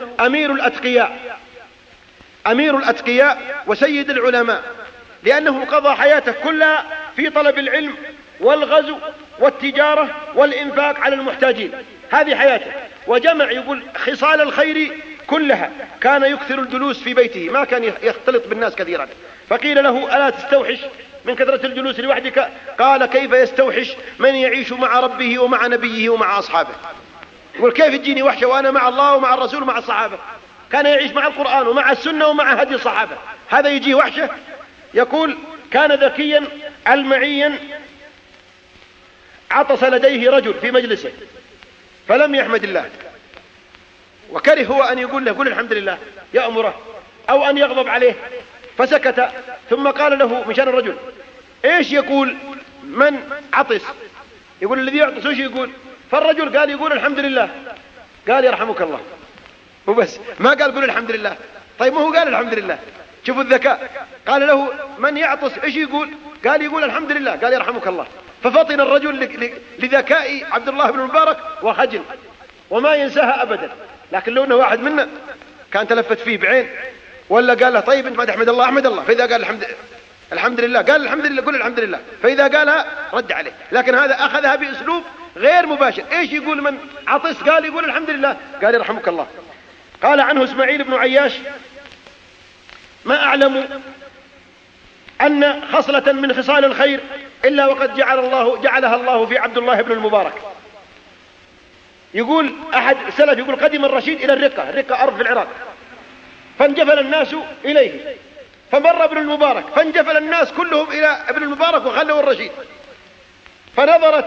أمير الأتقياء وسيد العلماء، لأنه قضى حياته كلها في طلب العلم والغزو والتجارة والإنفاق على المحتاجين، هذه حياته. وجمع يقول خصال الخير كلها. كان يكثر الجلوس في بيته، ما كان يختلط بالناس كثيرا. فقيل له ألا تستوحش من كثرة الجلوس لوحدك؟ قال كيف يستوحش من يعيش مع ربه ومع نبيه ومع أصحابه؟ يقول كيف تجيني وحشة وأنا مع الله ومع الرسول ومع الصحابة؟ كان يعيش مع القرآن ومع السنة ومع هدي الصحابة، هذا يجي وحشة؟ يقول كان ذكيا علمعيا، عطس لديه رجل في مجلسه فلم يحمد الله، وكره هو أن يقول له قل الحمد لله يأمره أو أن يغضب عليه، فسكت. ثم قال له مشان الرجل إيش يقول من عطس؟ يقول الذي يعطس إيش يقول؟ فالرجل قال يقول الحمد لله. قال يرحمك الله، وبس، ما قال قل الحمد لله. طيب ما هو قال الحمد لله؟ شوفوا الذكاء. قال له من يعطس إيش يقول؟ قال يقول الحمد لله. قال يرحمك الله. ففطن الرجل لذكاء عبد الله بن المبارك وخجل وما ينساها أبدا. لكن لو أنه واحد منا كان تلفت فيه بعين ولا قال له طيب انت ما تحمد الله احمد الله، فإذا قال الحمد لله قال الحمد لله قل الحمد لله، فإذا قالها رد عليه. لكن هذا أخذها بأسلوب غير مباشر. إيش يقول من عطس؟ قال يقول الحمد لله. قال يرحمك الله. قال عنه إسماعيل بن عياش ما أعلم أن خصلة من خصال الخير إلا وقد جعلها الله في عبد الله بن المبارك. يقول أحد السلف يقول قدم الرشيد إلى الرقة أرض في العراق، فانجفل الناس إليه، فمر ابن المبارك فانجفل الناس كلهم إلى ابن المبارك وخلوا الرشيد، فنظرت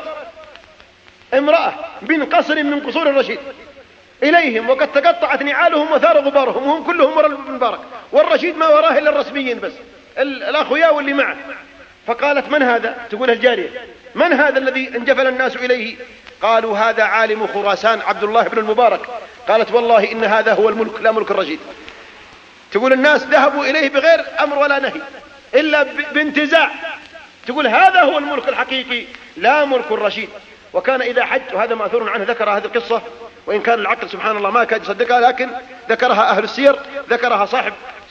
امرأة من قصر من قصور الرشيد إليهم وقد تقطعت نعالهم وثار غبارهم وهم كلهم وراء ابن المبارك، والرشيد ما وراه إلا الرسميين بس الأخويا واللي معه. فقالت من هذا؟ تقول الجارية من هذا الذي انجفل الناس إليه؟ قالوا هذا عالم خراسان عبد الله بن المبارك. قالت والله إن هذا هو الملك لا ملك الرشيد. تقول الناس ذهبوا إليه بغير أمر ولا نهي إلا بانتزاع. تقول هذا هو الملك الحقيقي لا ملك الرشيد. وكان إذا حج، وهذا مأثور عنه، ذكر هذه القصة وإن كان العقل سبحان الله ما كاد يصدقها، لكن ذكرها أهل السير، ذكرها صاحب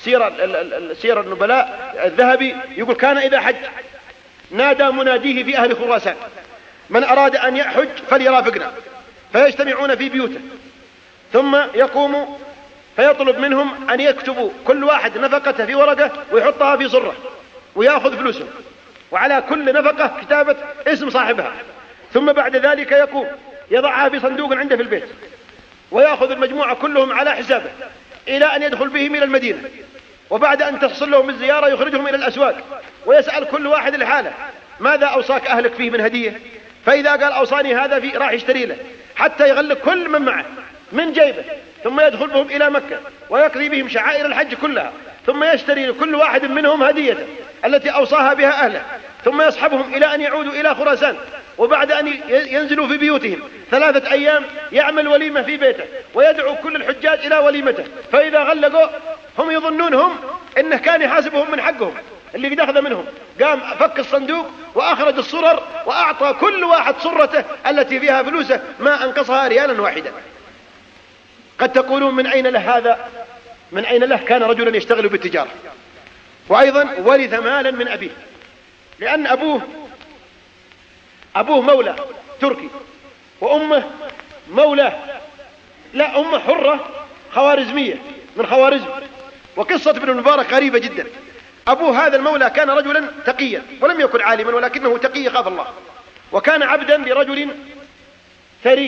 سير النبلاء الذهبي. يقول كان إذا حج نادى مناديه في أهل خراسان من أراد أن يحج فليرافقنا، فيجتمعون في بيوته، ثم يقوم فيطلب منهم أن يكتبوا كل واحد نفقته في ورقة ويحطها في صرة ويأخذ فلوسه، وعلى كل نفقة كتابة اسم صاحبها. ثم بعد ذلك يقوم يضعها في صندوق عنده في البيت ويأخذ المجموعة كلهم على حسابه إلى أن يدخل بهم إلى المدينة، وبعد أن تحصل لهم الزيارة يخرجهم إلى الأسواق ويسأل كل واحد لحاله ماذا أوصاك أهلك فيه من هدية؟ فإذا قال أوصاني هذا فيه راح يشتري له حتى يغلق كل من معه من جيبه، ثم يدخل بهم إلى مكة ويقضي بهم شعائر الحج كلها، ثم يشتري لكل واحد منهم هديته التي أوصاها بها أهله، ثم يصحبهم إلى أن يعودوا إلى خراسان، وبعد أن ينزلوا في بيوتهم 3 أيام يعمل وليمة في بيته ويدعو كل الحجاج إلى وليمته. فإذا غلقوا هم يظنونهم إنه كان يحاسبهم من حقهم اللي قد أخذ منهم، قام فك الصندوق وأخرج الصرر وأعطى كل واحد صرته التي فيها فلوسه ما أنقصها ريالا واحدا. قد تقولون من أين له هذا؟ من أين له؟ كان رجلا يشتغل بالتجارة، وأيضا ورث مالا من أبيه، لأن أبوه مولى تركي وأمه مولى أمه حرة خوارزمية من خوارزم. وقصة ابن المبارك غريبة جدا. أبوه هذا المولى كان رجلا تقيا ولم يكن عالما، ولكنه تقي خاف الله، وكان عبدا لرجل ثري،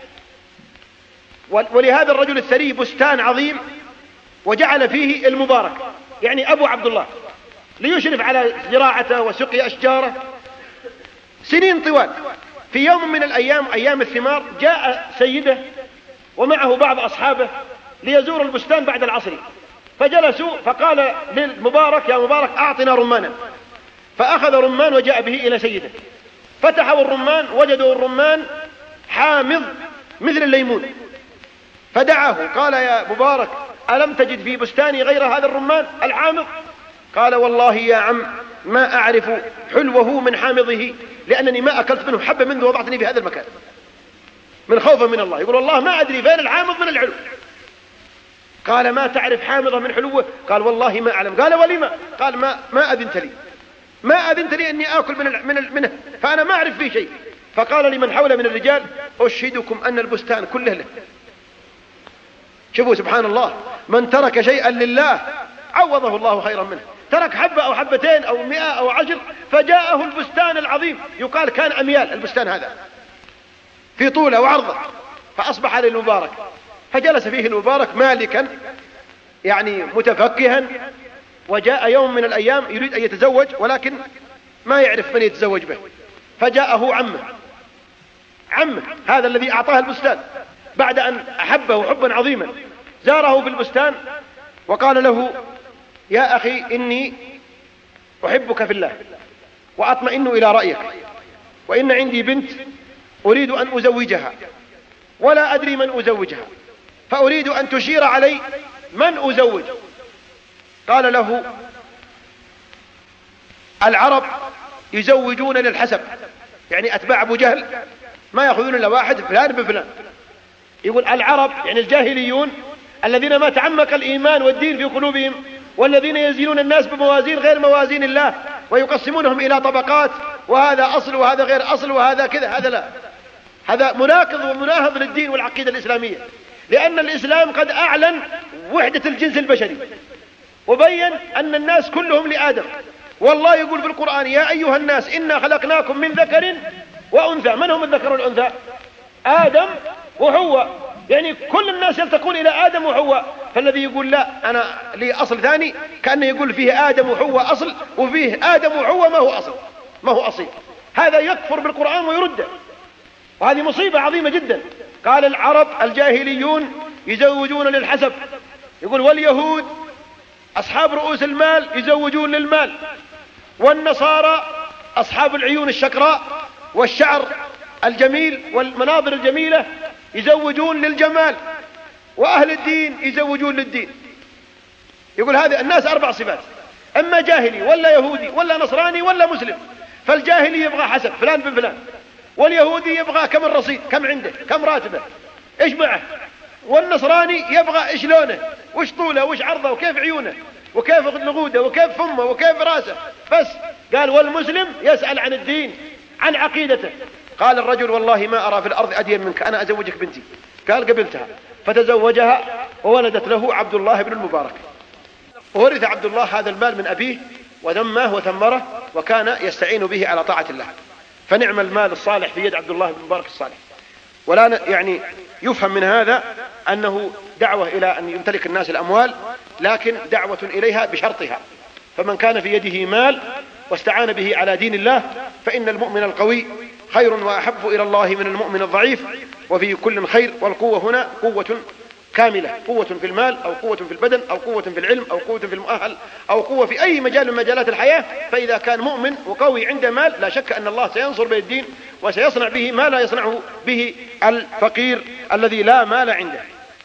ولهذا الرجل الثري بستان عظيم وجعل فيه المبارك يعني أبو عبد الله ليشرف على زراعته وسقي أشجاره سنين طوال. في يوم من الأيام أيام الثمار جاء سيده ومعه بعض أصحابه ليزور البستان بعد العصر، فجلسوا فقال للمبارك يا مبارك أعطنا رمانا، فأخذ رمان وجاء به إلى سيده، فتحوا الرمان وجدوا الرمان حامض مثل الليمون، فدعاه قال يا مبارك ألم تجد في بستاني غير هذا الرمان الحامض؟ قال والله يا عم ما أعرف حلوه من حامضه، لأنني ما أكلت منه حبة منذ وضعتني في هذا المكان من خوفا من الله. يقول والله ما أدري فين الحامض من الحلو. قال ما تعرف حامضه من حلوه؟ قال والله ما أعلم. قال ولما؟ قال ما أذنت لي أني آكل منه، فأنا ما أعرف فيه شيء. فقال لمن حوله من الرجال أشهدكم أن البستان كله له. شوفوا سبحان الله، من ترك شيئا لله عوضه الله خيرا منه. ترك حبة أو حبتين أو 100 أو 10، فجاءه البستان العظيم يقال كان أميال البستان هذا في طوله وعرضه، فأصبح للمبارك، فجلس فيه المبارك مالكا يعني متفكها وجاء يوم من الأيام يريد أن يتزوج ولكن ما يعرف من يتزوج به، فجاءه عمه هذا الذي أعطاه البستان بعد أن أحبه حبا عظيما، زاره في البستان وقال له: يا أخي إني أحبك في الله وأطمئن إلى رأيك، وإن عندي بنت أريد أن أزوجها ولا أدري من أزوجها، فأريد أن تشير علي من أزوج. قال له: العرب يزوجون للحسب، يعني أتباع أبو جهل ما يأخذون إلا واحد فلان بفلان. يقول العرب يعني الجاهليون الذين ما تعمق الإيمان والدين في قلوبهم، والذين يزينون الناس بموازين غير موازين الله ويقسمونهم إلى طبقات، وهذا أصل وهذا غير أصل وهذا كذا، هذا لا، هذا مناقض ومناهض للدين والعقيدة الإسلامية، لأن الإسلام قد أعلن وحدة الجنس البشري وبين أن الناس كلهم لآدم. والله يقول في القرآن: يا أيها الناس إنا خلقناكم من ذكر وأنثى. من هم الذكر والأنثى؟ آدم وحواء، يعني كل الناس يلتقون إلى آدم وحواء. فالذي يقول لا أنا لي أصل ثاني كأنه يقول فيه آدم وحواء أصل وفيه آدم وحواء ما هو أصل، ما هو أصيل، هذا يكفر بالقرآن ويرده، وهذه مصيبة عظيمة جدا. قال العرب الجاهليون يزوجون للحسب، يقول واليهود أصحاب رؤوس المال يزوجون للمال، والنصارى أصحاب العيون الشقراء والشعر الجميل والمناظر الجميلة يزوجون للجمال، وأهل الدين يزوجون للدين. يقول هذه الناس 4 صفات: أما جاهلي ولا يهودي ولا نصراني ولا مسلم. فالجاهلي يبغى حسب فلان بن فلان، واليهودي يبغى كم الرصيد، كم عنده، كم راتبه، إيش معه، والنصراني يبغى إيش لونه وإيش طوله وإيش عرضه وكيف عيونه وكيف نغوده وكيف فمه وكيف راسه بس. قال والمسلم يسأل عن الدين عن عقيدته. قال الرجل: والله ما أرى في الأرض أدين منك، أنا أزوجك بنتي. قال قبلتها، فتزوجها وولدت له عبد الله بن المبارك. ورث عبد الله هذا المال من أبيه ونماه وثمره وكان يستعين به على طاعة الله، فنعم المال الصالح في يد عبد الله بن المبارك الصالح. ولا يعني يفهم من هذا أنه دعوة إلى أن يمتلك الناس الأموال، لكن دعوة إليها بشرطها. فمن كان في يده مال واستعان به على دين الله فإن المؤمن القوي خير وأحب إلى الله من المؤمن الضعيف، وفي كل خير. والقوة هنا قوة كاملة، قوة في المال أو قوة في البدن أو قوة في العلم أو قوة في المؤهل أو قوة في أي مجال من مجالات الحياة. فإذا كان مؤمن وقوي عنده مال لا شك أن الله سينصر به الدين وسيصنع به ما لا يصنعه به الفقير الذي لا مال عنده.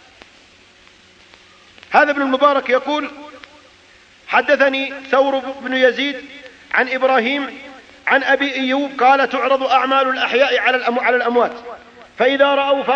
هذا ابن المبارك يقول: حدثني ثور بن يزيد عن إبراهيم عن أبي أيوب قال: تعرض أعمال الأحياء على الأموات، فإذا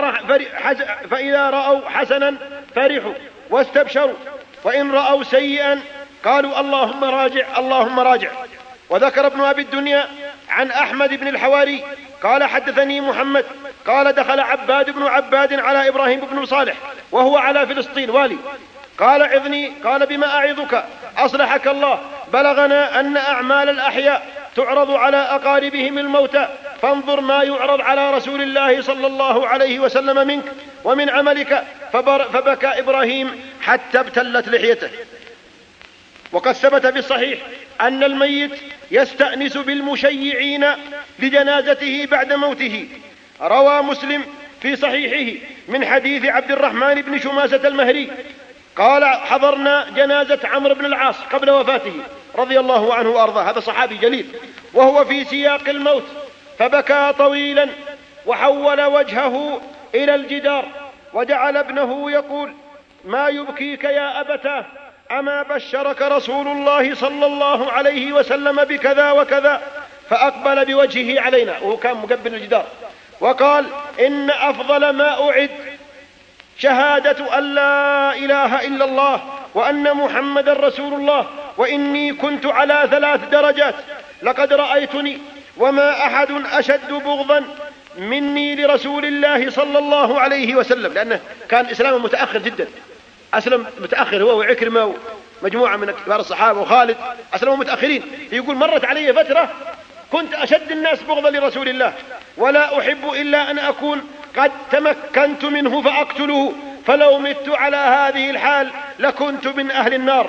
رأوا حسنا فرحوا واستبشروا، وإن رأوا سيئا قالوا اللهم راجع اللهم راجع. وذكر ابن أبي الدنيا عن أحمد بن الحواري قال: حدثني محمد قال: دخل عباد بن عباد على إبراهيم بن صالح وهو على فلسطين والي، قال: عظني. قال: بما أعظك؟ أصلحك الله، بلغنا أن أعمال الأحياء تعرض على أقاربهم الموتى، فانظر ما يعرض على رسول الله صلى الله عليه وسلم منك ومن عملك. فبكى إبراهيم حتى ابتلت لحيته. وقد ثبت في الصحيح أن الميت يستأنس بالمشيعين لجنازته بعد موته. روى مسلم في صحيحه من حديث عبد الرحمن بن شماسة المهري قال: حضرنا جنازة عمرو بن العاص قبل وفاته رضي الله عنه وأرضاه، هذا صحابي جليل، وهو في سياق الموت، فبكى طويلا وحول وجهه إلى الجدار وجعل ابنه يقول: ما يبكيك يا أبتاه؟ أما بشرك رسول الله صلى الله عليه وسلم بكذا وكذا؟ فأقبل بوجهه علينا وهو كان مقبل الجدار وقال: إن أفضل ما أعد شهادة أن لا إله إلا الله وأن محمد رسول الله، وإني كنت على 3 درجات، لقد رأيتني وما أحد أشد بغضا مني لرسول الله صلى الله عليه وسلم، لأنه كان إسلامه متأخر جدا، أسلم متأخر هو وعكرمة ومجموعة من كبار الصحابة وخالد أسلموا متأخرين. يقول: مرت علي فترة كنت أشد الناس بغضا لرسول الله، ولا أحب إلا أن أكون قد تمكنت منه فأقتله، فلو مت على هذه الحال لكنت من أهل النار.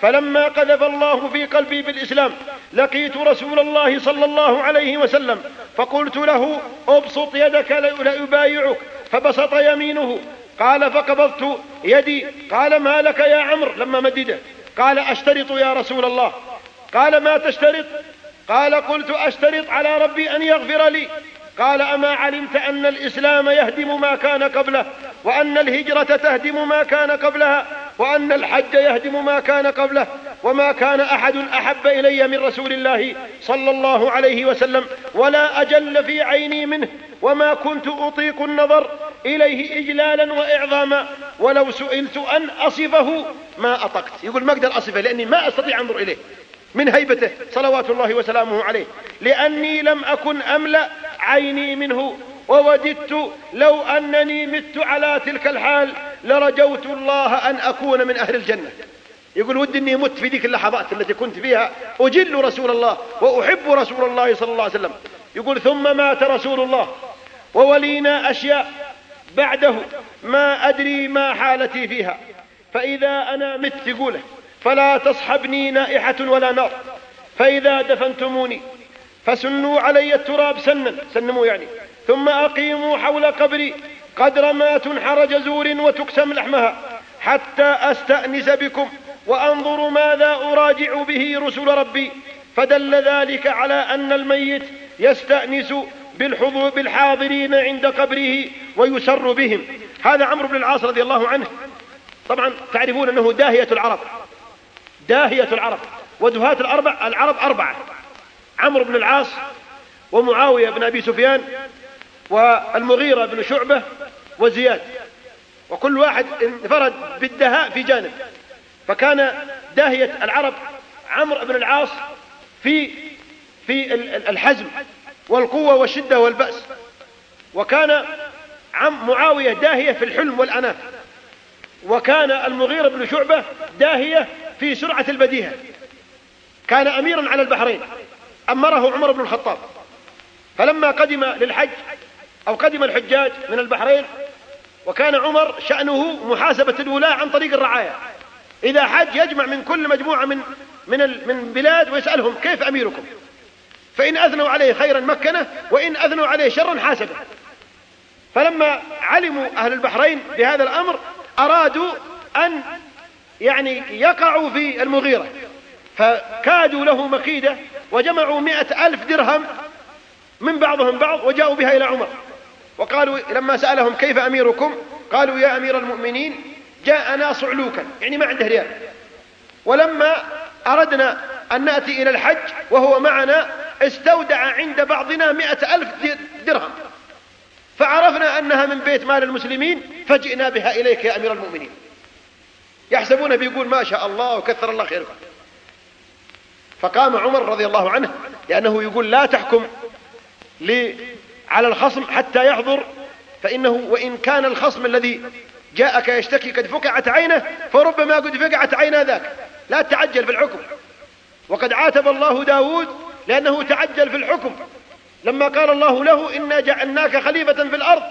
فلما قذف الله في قلبي بالإسلام لقيت رسول الله صلى الله عليه وسلم فقلت له أبسط يدك لأبايعك، فبسط يمينه. قال فقبضت يدي. قال ما لك يا عمرو لما مدده؟ قال أشترط يا رسول الله. قال ما تشترط؟ قال قلت أشترط على ربي أن يغفر لي. قال أما علمت أن الإسلام يهدم ما كان قبله، وأن الهجرة تهدم ما كان قبلها، وأن الحج يهدم ما كان قبله، وما كان أحد أحب إلي من رسول الله صلى الله عليه وسلم ولا أجل في عيني منه، وما كنت أطيق النظر إليه إجلالا وإعظاما، ولو سئلت أن أصفه ما أطقت. يقول ما أقدر أصفه لأني ما أستطيع أنظر إليه من هيبته صلوات الله وسلامه عليه، لأني لم أكن أملأ عيني منه، ووددت لو أنني مت على تلك الحال لرجوت الله أن أكون من أهل الجنة. يقول ودي أني مت في ذيك اللحظات التي كنت فيها أجل رسول الله وأحب رسول الله صلى الله عليه وسلم. يقول ثم مات رسول الله وولينا أشياء بعده ما أدري ما حالتي فيها، فإذا أنا مت يقوله فلا تصحبني نائحة ولا نار، فإذا دفنتموني فسنوا علي التراب سنموا يعني، ثم أقيموا حول قبري قدر ما تنحر جزور وتقسم لحمها، حتى أستأنس بكم وأنظر ماذا أراجع به رسل ربي. فدل ذلك على أن الميت يستأنس بالحاضرين عند قبره ويسر بهم. هذا عمرو بن العاص رضي الله عنه. طبعا تعرفون أنه داهية العرب ودهاة العرب أربعة: عمرو بن العاص، ومعاوية بن أبي سفيان، والمغيرة بن شعبة، وزياد، وكل واحد انفرد بالدهاء في جانب. فكان داهية العرب عمرو بن العاص في الحزم والقوة والشدة والبأس، وكان معاوية داهية في الحلم والأناة، وكان المغيرة بن شعبة داهية في سرعة البديهة. كان أميرا على البحرين أمره عمر بن الخطاب، فلما قدم للحج أو قدم الحجاج من البحرين، وكان عمر شأنه محاسبة الولاة عن طريق الرعاية، إذا حج يجمع من كل مجموعة من بلاد ويسألهم كيف أميركم، فإن أثنوا عليه خيرا مكنه، وإن أثنوا عليه شرا حاسبه. فلما علموا أهل البحرين بهذا الأمر أرادوا أن يقعوا في المغيرة، فكادوا له مكيدة، وجمعوا 100,000 درهم من بعضهم بعض وجاءوا بها إلى عمر، وقالوا لما سألهم كيف أميركم قالوا يا أمير المؤمنين جاءنا صعلوكا، يعني ما عنده ريال، ولما أردنا أن نأتي إلى الحج وهو معنا استودع عند بعضنا 100,000 درهم، فعرفنا أنها من بيت مال المسلمين فجئنا بها إليك يا أمير المؤمنين. يحسبونه بيقول ما شاء الله وكثر الله خيركم. فقام عمر رضي الله عنه، لأنه يقول لا تحكم على الخصم حتى يحضر، فإنه وإن كان الخصم الذي جاءك يشتكي قد فقعت عينه فربما قد فقعت عين ذاك، لا تعجل في الحكم. وقد عاتب الله داود لأنه تعجل في الحكم، لما قال الله له إنا جعلناك خليفة في الأرض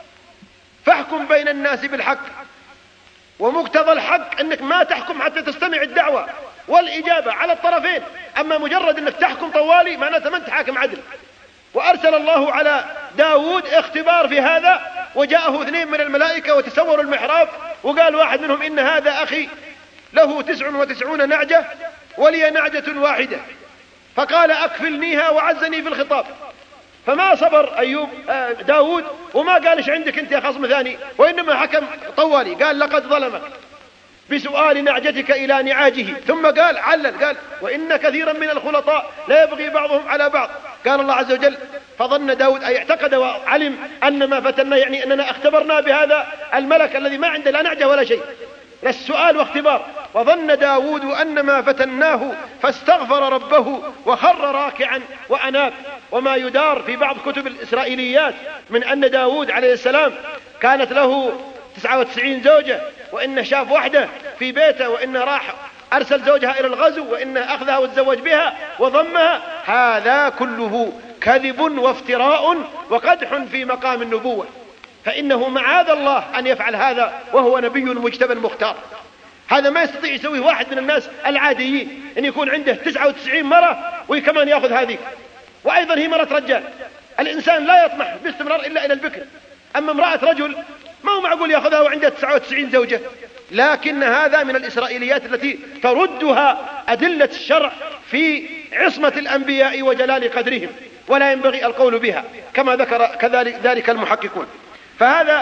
فاحكم بين الناس بالحق، ومقتضى الحق أنك ما تحكم حتى تستمع الدعوة والإجابة على الطرفين، أما مجرد أنك تحكم طوالي معناته ما أنت حاكم عدل. وأرسل الله على داود اختبار في هذا، وجاءه 2 من الملائكة وتسوروا المحراب، وقال واحد منهم إن هذا أخي له 99 نعجة ولي نعجة واحدة، فقال أكفلنيها وعزني في الخطاب. فما صبر داود وما قال إيش عندك أنت يا خصم ثاني، وإنما حكم طوالي، قال لقد ظلمك بسؤال نعجتك إلى نعاجه، ثم قال قال وإن كثيرا من الخلطاء لا يبغي بعضهم على بعض. قال الله عز وجل فظن داود أي اعتقد وعلم أن ما فتنا يعني أننا اختبرنا بهذا الملك الذي ما عنده لا نعجة ولا شيء، للسؤال واختبار. وظن داود أن ما فتناه فاستغفر ربه وخر راكعا وأناب. وما يدار في بعض كتب الإسرائيليات من أن داود عليه السلام كانت له 99 زوجة، وإنه شاف واحدة في بيته، وإنه راح أرسل زوجها إلى الغزو، وإنه أخذها وتزوج بها وضمها. هذا كله كذب وافتراء وقدح في مقام النبوة، فإنه معاذ الله أن يفعل هذا وهو نبي مجتبى مختار. هذا ما يستطيع يسويه واحد من الناس العاديين، أن يكون عنده 99 مرة وكمان يأخذ هذه، وأيضا هي مرة رجال. الإنسان لا يطمح باستمرار إلا إلى البكر، أما امرأة رجل ما هو معقول يأخذها وعنده 99 زوجة. لكن هذا من الإسرائيليات التي تردها أدلة الشرع في عصمة الأنبياء وجلال قدرهم، ولا ينبغي القول بها كما ذكر كذلك ذلك المحققون. فهذا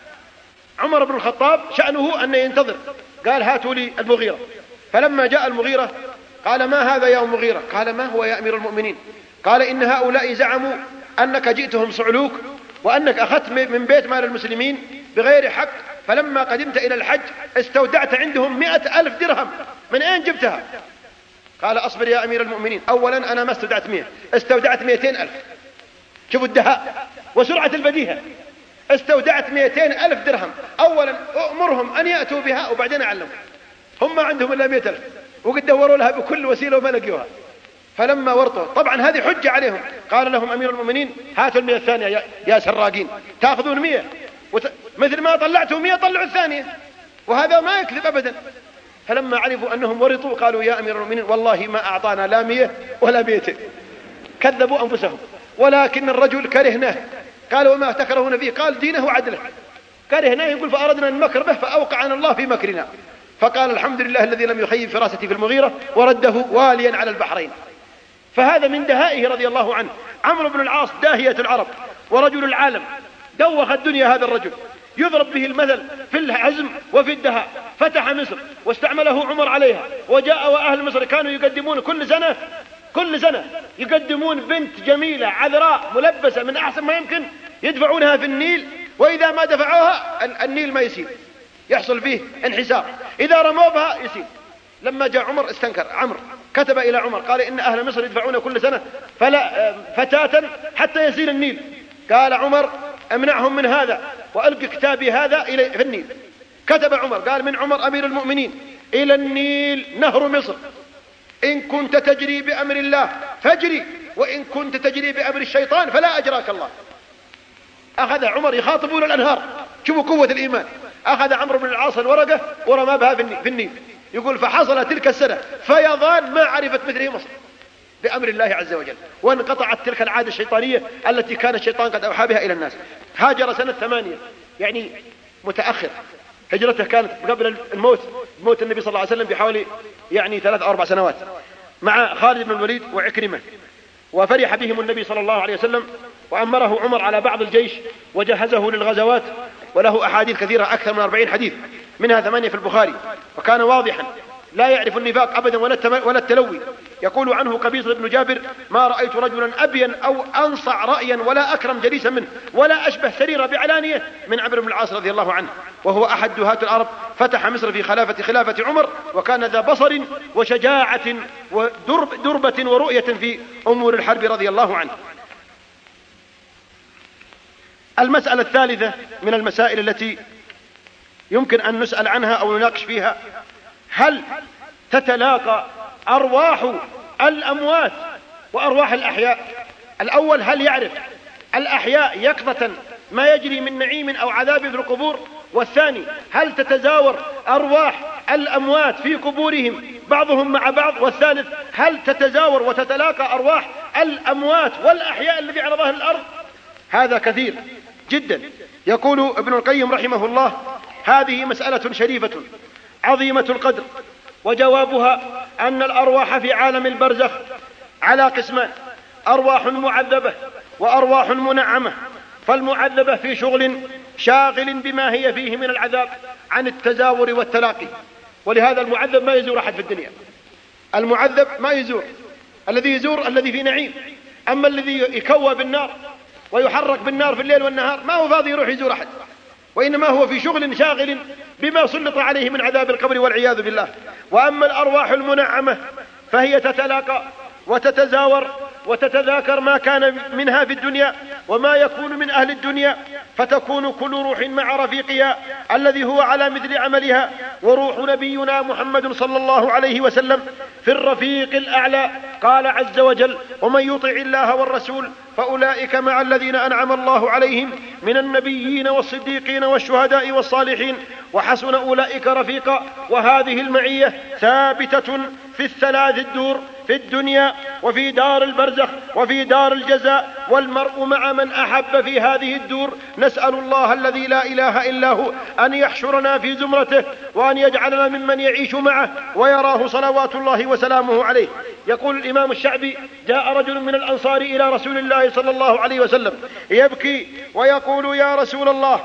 عمر بن الخطاب شأنه أن ينتظر، قال هاتوا لي المغيرة. فلما جاء المغيرة قال ما هذا يا مغيرة؟ قال ما هو يا أمير المؤمنين؟ قال إن هؤلاء زعموا أنك جئتهم صعلوك وأنك أخذت من بيت مال المسلمين بغير حق، فلما قدمت إلى الحج استودعت عندهم 100,000 درهم، من أين جبتها؟ قال أصبر يا أمير المؤمنين، أولا أنا ما استودعت 100، استودعت 200,000. شوفوا الدهاء وسرعة البديهة، استودعت 200,000 درهم، أولا أؤمرهم أن يأتوا بها وبعدين أعلمهم. هم ما عندهم إلا 100,000 وقد دوروا لها بكل وسيلة وما لقيوها. فلما ورطوا طبعا هذه حجة عليهم، قال لهم أمير المؤمنين هاتوا 100 الثانية يا سراقين، تأخذون 100 مثل ما طلعتوا 100 طلعوا الثانية، وهذا ما يكذب أبدا. فلما عرفوا أنهم ورطوا قالوا يا أمير المؤمنين والله ما أعطانا لا 100 ولا 200، كذبوا أنفسهم. ولكن الرجل كرهناه، قال وما تكرهون فيه؟ قال دينه وعدله، كرهناه يقول فأردنا أن نمكر به فأوقعنا الله في مكرنا. فقال الحمد لله الذي لم يخيب فراستي في المغيرة ورده واليا على البحرين. فهذا من دهائه رضي الله عنه. عمرو بن العاص داهية العرب ورجل العالم، دوخ الدنيا هذا الرجل، يضرب به المثل في العزم وفي الدهاء. فتح مصر واستعمله عمر عليها، وجاء وأهل مصر كانوا يقدمون كل سنة يقدمون بنت جميلة عذراء ملبسة من أحسن ما يمكن، يدفعونها في النيل، وإذا ما دفعوها النيل ما يسيل، يحصل فيه انحسار، إذا رموا بها يسيل. لما جاء عمر استنكر، عمرو كتب إلى عمر قال إن أهل مصر يدفعون كل سنة فتاة حتى يسيل النيل. قال عمر امنعهم من هذا وألق كتابي هذا في النيل. كتب عمر قال من عمر أمير المؤمنين إلى النيل نهر مصر، إن كنت تجري بأمر الله فاجري، وإن كنت تجري بأمر الشيطان فلا أجراك الله. أخذ عمر يخاطبون الأنهار، شوفوا قوة الإيمان. أخذ عمرو بن العاص الورقة ورمى بها في النيل. يقول فحصل تلك السنة فيضان ما عرفت مثله مصر بأمر الله عز وجل، وانقطعت تلك العادة الشيطانية التي كان الشيطان قد أوحى بها إلى الناس. هاجر سنة 8، يعني متأخر، هجرته كانت قبل موت النبي صلى الله عليه وسلم بحوالي 3 أو 4 سنوات، مع خالد بن الوليد وعكرمة. وفرح بهم النبي صلى الله عليه وسلم، وأمره عمر على بعض الجيش وجهزه للغزوات، وله أحاديث كثيرة أكثر من 40 حديث، منها 8 في البخاري. وكان واضحا لا يعرف النفاق أبدا ولا التلوي. يقول عنه قبيصة بن جابر ما رأيت رجلا أبين أو أنصع رأيا ولا أكرم جليسا منه ولا أشبه سريرة بعلانية من عمرو بن العاص رضي الله عنه، وهو أحد دهاة العرب. فتح مصر في خلافة عمر، وكان ذا بصر وشجاعة ودربة ورؤية في أمور الحرب رضي الله عنه. المسألة الثالثة من المسائل التي يمكن أن نسأل عنها أو نناقش فيها: هل تتلاقى أرواح الأموات وأرواح الأحياء؟ الأول، هل يعرف الأحياء يقظة ما يجري من نعيم أو عذاب في القبور؟ والثاني، هل تتزاور أرواح الأموات في قبورهم بعضهم مع بعض؟ والثالث، هل تتزاور وتتلاقى أرواح الأموات والأحياء الذي على ظهر الأرض؟ هذا كثير جدا. يقول ابن القيم رحمه الله: هذه مسألة شريفة عظيمة القدر، وجوابها أن الأرواح في عالم البرزخ على قسمان: أرواح معذبة وأرواح منعمة. فالمعذبة في شغل شاغل بما هي فيه من العذاب عن التزاور والتلاقي، ولهذا المعذب ما يزور أحد في الدنيا. المعذب ما يزور، الذي يزور الذي في نعيم. أما الذي يكوى بالنار ويحرك بالنار في الليل والنهار ما هو فاضي يروح يزور أحد، وإنما هو في شغل شاغل بما سلط عليه من عذاب القبر والعياذ بالله. وأما الأرواح المنعمة فهي تتلاقى وتتزاور وتتذاكر ما كان منها في الدنيا وما يكون من أهل الدنيا فتكون كل روح مع رفيقها الذي هو على مثل عملها. وروح نبينا محمد صلى الله عليه وسلم في الرفيق الأعلى. قال عز وجل: ومن يطع الله والرسول فأولئك مع الذين أنعم الله عليهم من النبيين والصديقين والشهداء والصالحين وحسن أولئك رفيقا. وهذه المعية ثابتة في الثلاث الدور، في الدنيا وفي دار البرزخ وفي دار الجزاء، والمرء مع من أحب في هذه الدور. نسأل الله الذي لا إله إلا هو أن يحشرنا في زمرته وأن يجعلنا ممن يعيش معه ويراه صلوات الله وسلامه عليه. يقول الإمام الشعبي: جاء رجل من الأنصار إلى رسول الله صلى الله عليه وسلم يبكي ويقول: يا رسول الله،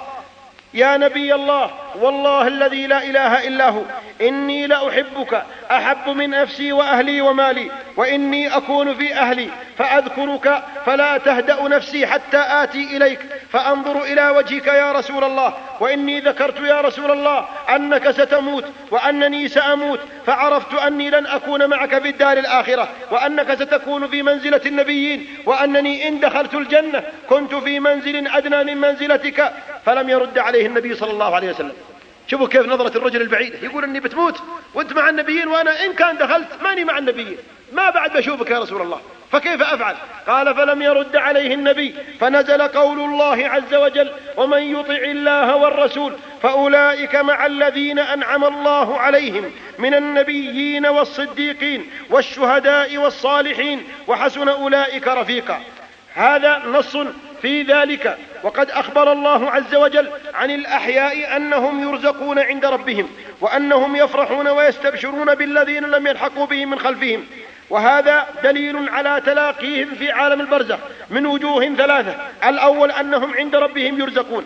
يا نبي الله، والله الذي لا إله إلا هو، إني لأحبك أحب من نفسي وأهلي ومالي، وإني أكون في أهلي فأذكرك فلا تهدأ نفسي حتى آتي إليك فأنظر إلى وجهك يا رسول الله، وإني ذكرت يا رسول الله أنك ستموت وأنني سأموت، فعرفت أني لن أكون معك في الدار الآخرة، وأنك ستكون في منزلة النبيين، وأنني إن دخلت الجنة كنت في منزل أدنى من منزلتك. فلم يرد عليه النبي صلى الله عليه وسلم. شوفوا كيف نظرة الرجل البعيدة، يقول أني بتموت وأنت مع النبيين، وأنا إن كان دخلت ماني مع النبيين، ما بعد بشوفك يا رسول الله، فكيف أفعل؟ قال: فلم يرد عليه النبي، فنزل قول الله عز وجل: ومن يطع الله والرسول فأولئك مع الذين أنعم الله عليهم من النبيين والصديقين والشهداء والصالحين وحسن أولئك رفيقا. هذا نص في ذلك. وقد أخبر الله عز وجل عن الأحياء أنهم يرزقون عند ربهم، وأنهم يفرحون ويستبشرون بالذين لم يلحقوا بهم من خلفهم، وهذا دليل على تلاقيهم في عالم البرزخ من وجوه ثلاثة: الأول أنهم عند ربهم يرزقون،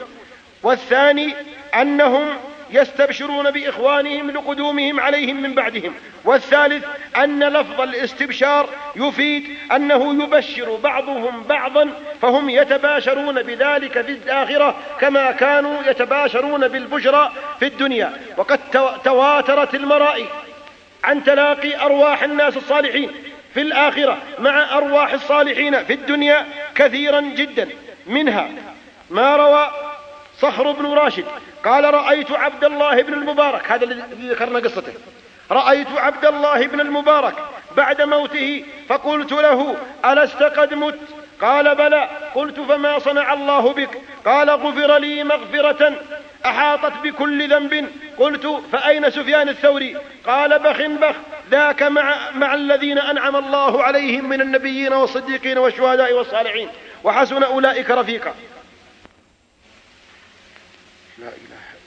والثاني أنهم يستبشرون بإخوانهم لقدومهم عليهم من بعدهم، والثالث أن لفظ الاستبشار يفيد أنه يبشر بعضهم بعضا، فهم يتباشرون بذلك في الآخرة كما كانوا يتباشرون بالبشرى في الدنيا. وقد تواترت المرائي عن تلاقي أرواح الناس الصالحين في الآخرة مع أرواح الصالحين في الدنيا كثيرا جدا. منها ما روى صخر بن راشد قال: رأيت عبد الله بن المبارك، هذا الذي ذكرنا قصته، رأيت عبد الله بن المبارك بعد موته فقلت له: ألست قد مت؟ قال: بلى. قلت: فما صنع الله بك؟ قال: غفر لي مغفرة أحاطت بكل ذنب. قلت: فأين سفيان الثوري؟ قال: بخ بخ، ذاك مع الذين أنعم الله عليهم من النبيين والصديقين والشهداء والصالحين وحسن أولئك رفيقا. لا إله إلا الله.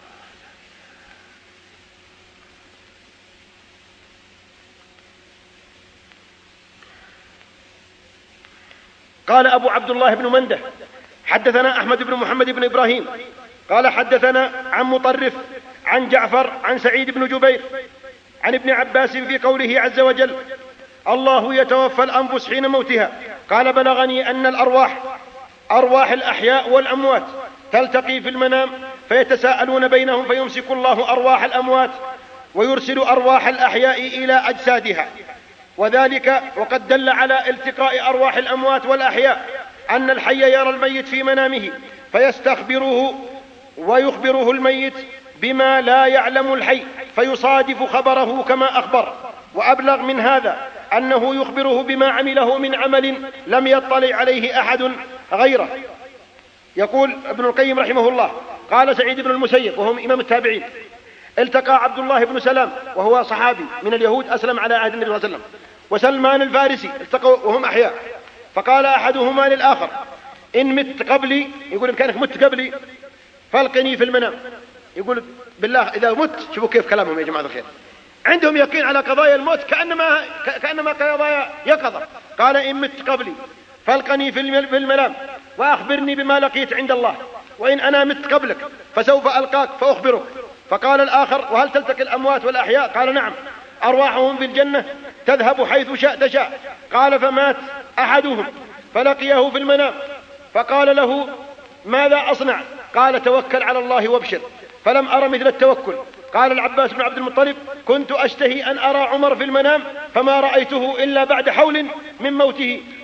قال أبو عبد الله بن منده: حدثنا أحمد بن محمد بن إبراهيم قال حدثنا عن مطرف عن جعفر عن سعيد بن جبير عن ابن عباس في قوله عز وجل: الله يتوفى الأنفس حين موتها. قال: بلغني أن الأرواح، أرواح الأحياء والأموات، تلتقي في المنام فيتساءلون بينهم، فيمسك الله أرواح الأموات ويرسل أرواح الأحياء إلى أجسادها. وذلك وقد دل على التقاء أرواح الأموات والأحياء أن الحي يرى الميت في منامه فيستخبره ويخبره الميت بما لا يعلم الحي فيصادف خبره كما أخبر. وأبلغ من هذا أنه يخبره بما عمله من عمل لم يطلع عليه أحد غيره. يقول ابن القيم رحمه الله: قال سعيد بن المسيب وهم إمام التابعين: التقى عبد الله بن سلام وهو صحابي من اليهود أسلم على عهد النبي صلى الله عليه وسلم، وسلمان الفارسي، التقوا وهم أحياء، فقال أحدهما للآخر: إن مت قبلي، يقول إن كانك مت قبلي فالقني في المنام. يقول بالله إذا مت، شوفوا كيف كلامهم يا جماعة الخير، عندهم يقين على قضايا الموت كأنما قضايا يقظة. قال: إن مت قبلي فالقني في المنام وأخبرني بما لقيت عند الله، وإن أنا مت قبلك فسوف ألقاك فأخبرك. فقال الآخر: وهل تلتقي الأموات والأحياء؟ قال: نعم، أرواحهم في الجنة تذهب حيث تشاء. قال: فمات أحدهم فلقيه في المنام فقال له: ماذا أصنع؟ قال: توكل على الله وابشر. فلم أرى مثل التوكل. قال العباس بن عبد المطلب: كنت أشتهي أن أرى عمر في المنام فما رأيته إلا بعد حول من موته.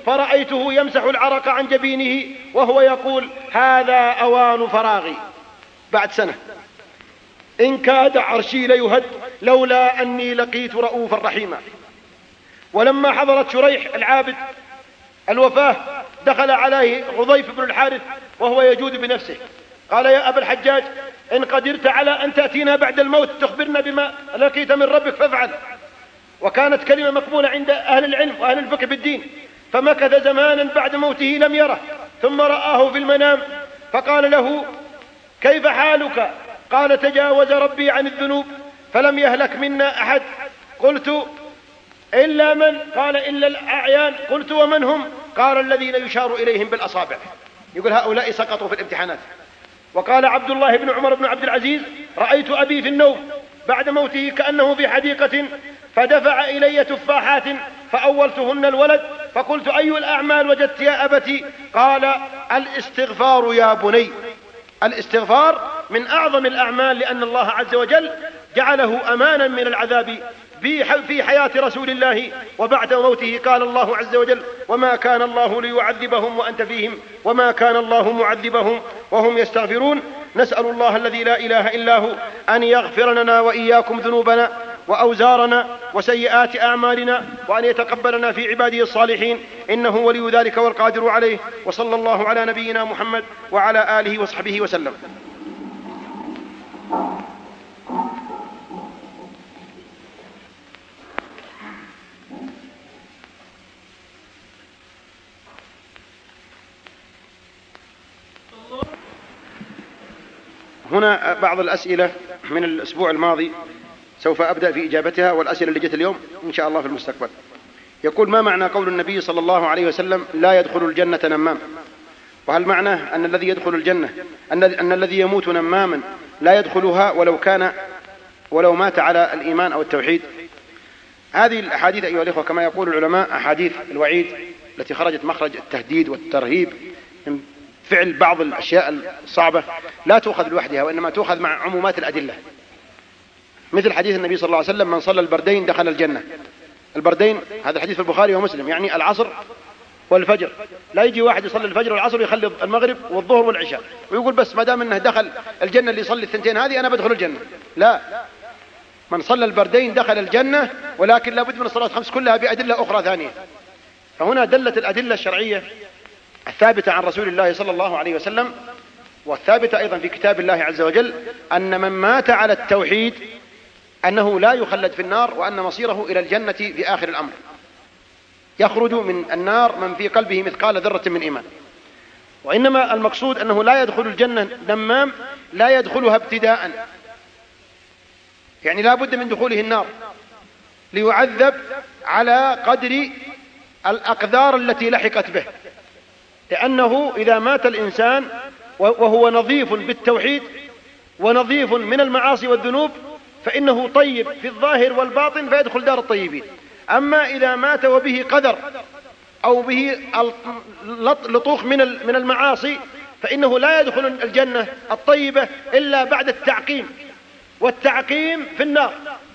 فرأيته يمسح العرق عن جبينه وهو يقول: هذا أوان فراغي. بعد سنة: إن كاد عرشي ليهد لولا أني لقيت رؤوفا رحيما. ولما حضرت شريح العابد الوفاة دخل عليه غضيف بن الحارث وهو يجود بنفسه، قال: يا أبا الحجاج، إن قدرت على أن تأتينا بعد الموت تخبرنا بما لقيت من ربك فافعل. وكانت كلمة مقبولة عند أهل العلم وأهل الفقه بالدين. فمكث زمانا بعد موته لم يره، ثم رآه في المنام فقال له: كيف حالك؟ قال: تجاوز ربي عن الذنوب فلم يهلك منا أحد. قلت: إلا من؟ قال: إلا الأعيان. قلت: ومن هم؟ قال: الذين يشار إليهم بالأصابع. يقول هؤلاء سقطوا في الامتحانات. وقال عبد الله بن عمر بن عبد العزيز: رأيت أبي في النوم بعد موته كأنه في حديقة، فدفع إلي تفاحات فأولتهن الولد، فقلت: أي الأعمال وجدت يا أبتي؟ قال: الاستغفار يا بني. الاستغفار من أعظم الأعمال، لأن الله عز وجل جعله أمانا من العذاب في حياة رسول الله وبعد موته. قال الله عز وجل: وما كان الله ليعذبهم وأنت فيهم وما كان الله معذبهم وهم يستغفرون. نسأل الله الذي لا إله إلا هو أن يغفر لنا وإياكم ذنوبنا وأوزارنا وسيئات أعمالنا، وأن يتقبلنا في عباده الصالحين، إنه ولي ذلك والقادر عليه. وصلى الله على نبينا محمد وعلى آله وصحبه وسلم. هنا بعض الأسئلة من الأسبوع الماضي سوف أبدأ في إجابتها، والأسئلة اللي جت اليوم إن شاء الله في المستقبل. يقول: ما معنى قول النبي صلى الله عليه وسلم: لا يدخل الجنة نمام؟ وهل معناه أن الذي يدخل الجنة أن الذي يموت نماما لا يدخلها ولو مات على الإيمان أو التوحيد؟ هذه الأحاديث أيها الإخوة كما يقول العلماء أحاديث الوعيد التي خرجت مخرج التهديد والترهيب من فعل بعض الأشياء الصعبة، لا تؤخذ لوحدها، وإنما تؤخذ مع عمومات الأدلة. مثل حديث النبي صلى الله عليه وسلم: من صلى البردين دخل الجنة. البردين هذا الحديث في البخاري ومسلم، يعني العصر والفجر. لا يجي واحد يصلي الفجر والعصر ويخلي المغرب والظهر والعشاء ويقول بس ما دام انه دخل الجنة اللي يصلي الثنتين هذه أنا بدخل الجنة. لا، من صلى البردين دخل الجنة، ولكن لابد من الصلاة الخمس كلها بأدلة أخرى ثانية. فهنا دلت الأدلة الشرعية الثابتة عن رسول الله صلى الله عليه وسلم، والثابتة أيضا في كتاب الله عز وجل، أن من مات على التوحيد أنه لا يخلد في النار، وأن مصيره إلى الجنة في آخر الأمر. يخرج من النار من في قلبه مثقال ذرة من إيمان. وإنما المقصود أنه لا يدخل الجنة نمام، لا يدخلها ابتداء، يعني لا بد من دخوله النار ليعذب على قدر الأقدار التي لحقت به. لأنه إذا مات الإنسان وهو نظيف بالتوحيد ونظيف من المعاصي والذنوب فإنه طيب في الظاهر والباطن فيدخل دار الطيبين. أما إذا مات وبه قدر أو به لطوخ من المعاصي فإنه لا يدخل الجنة الطيبة إلا بعد التعقيم، والتعقيم في النار،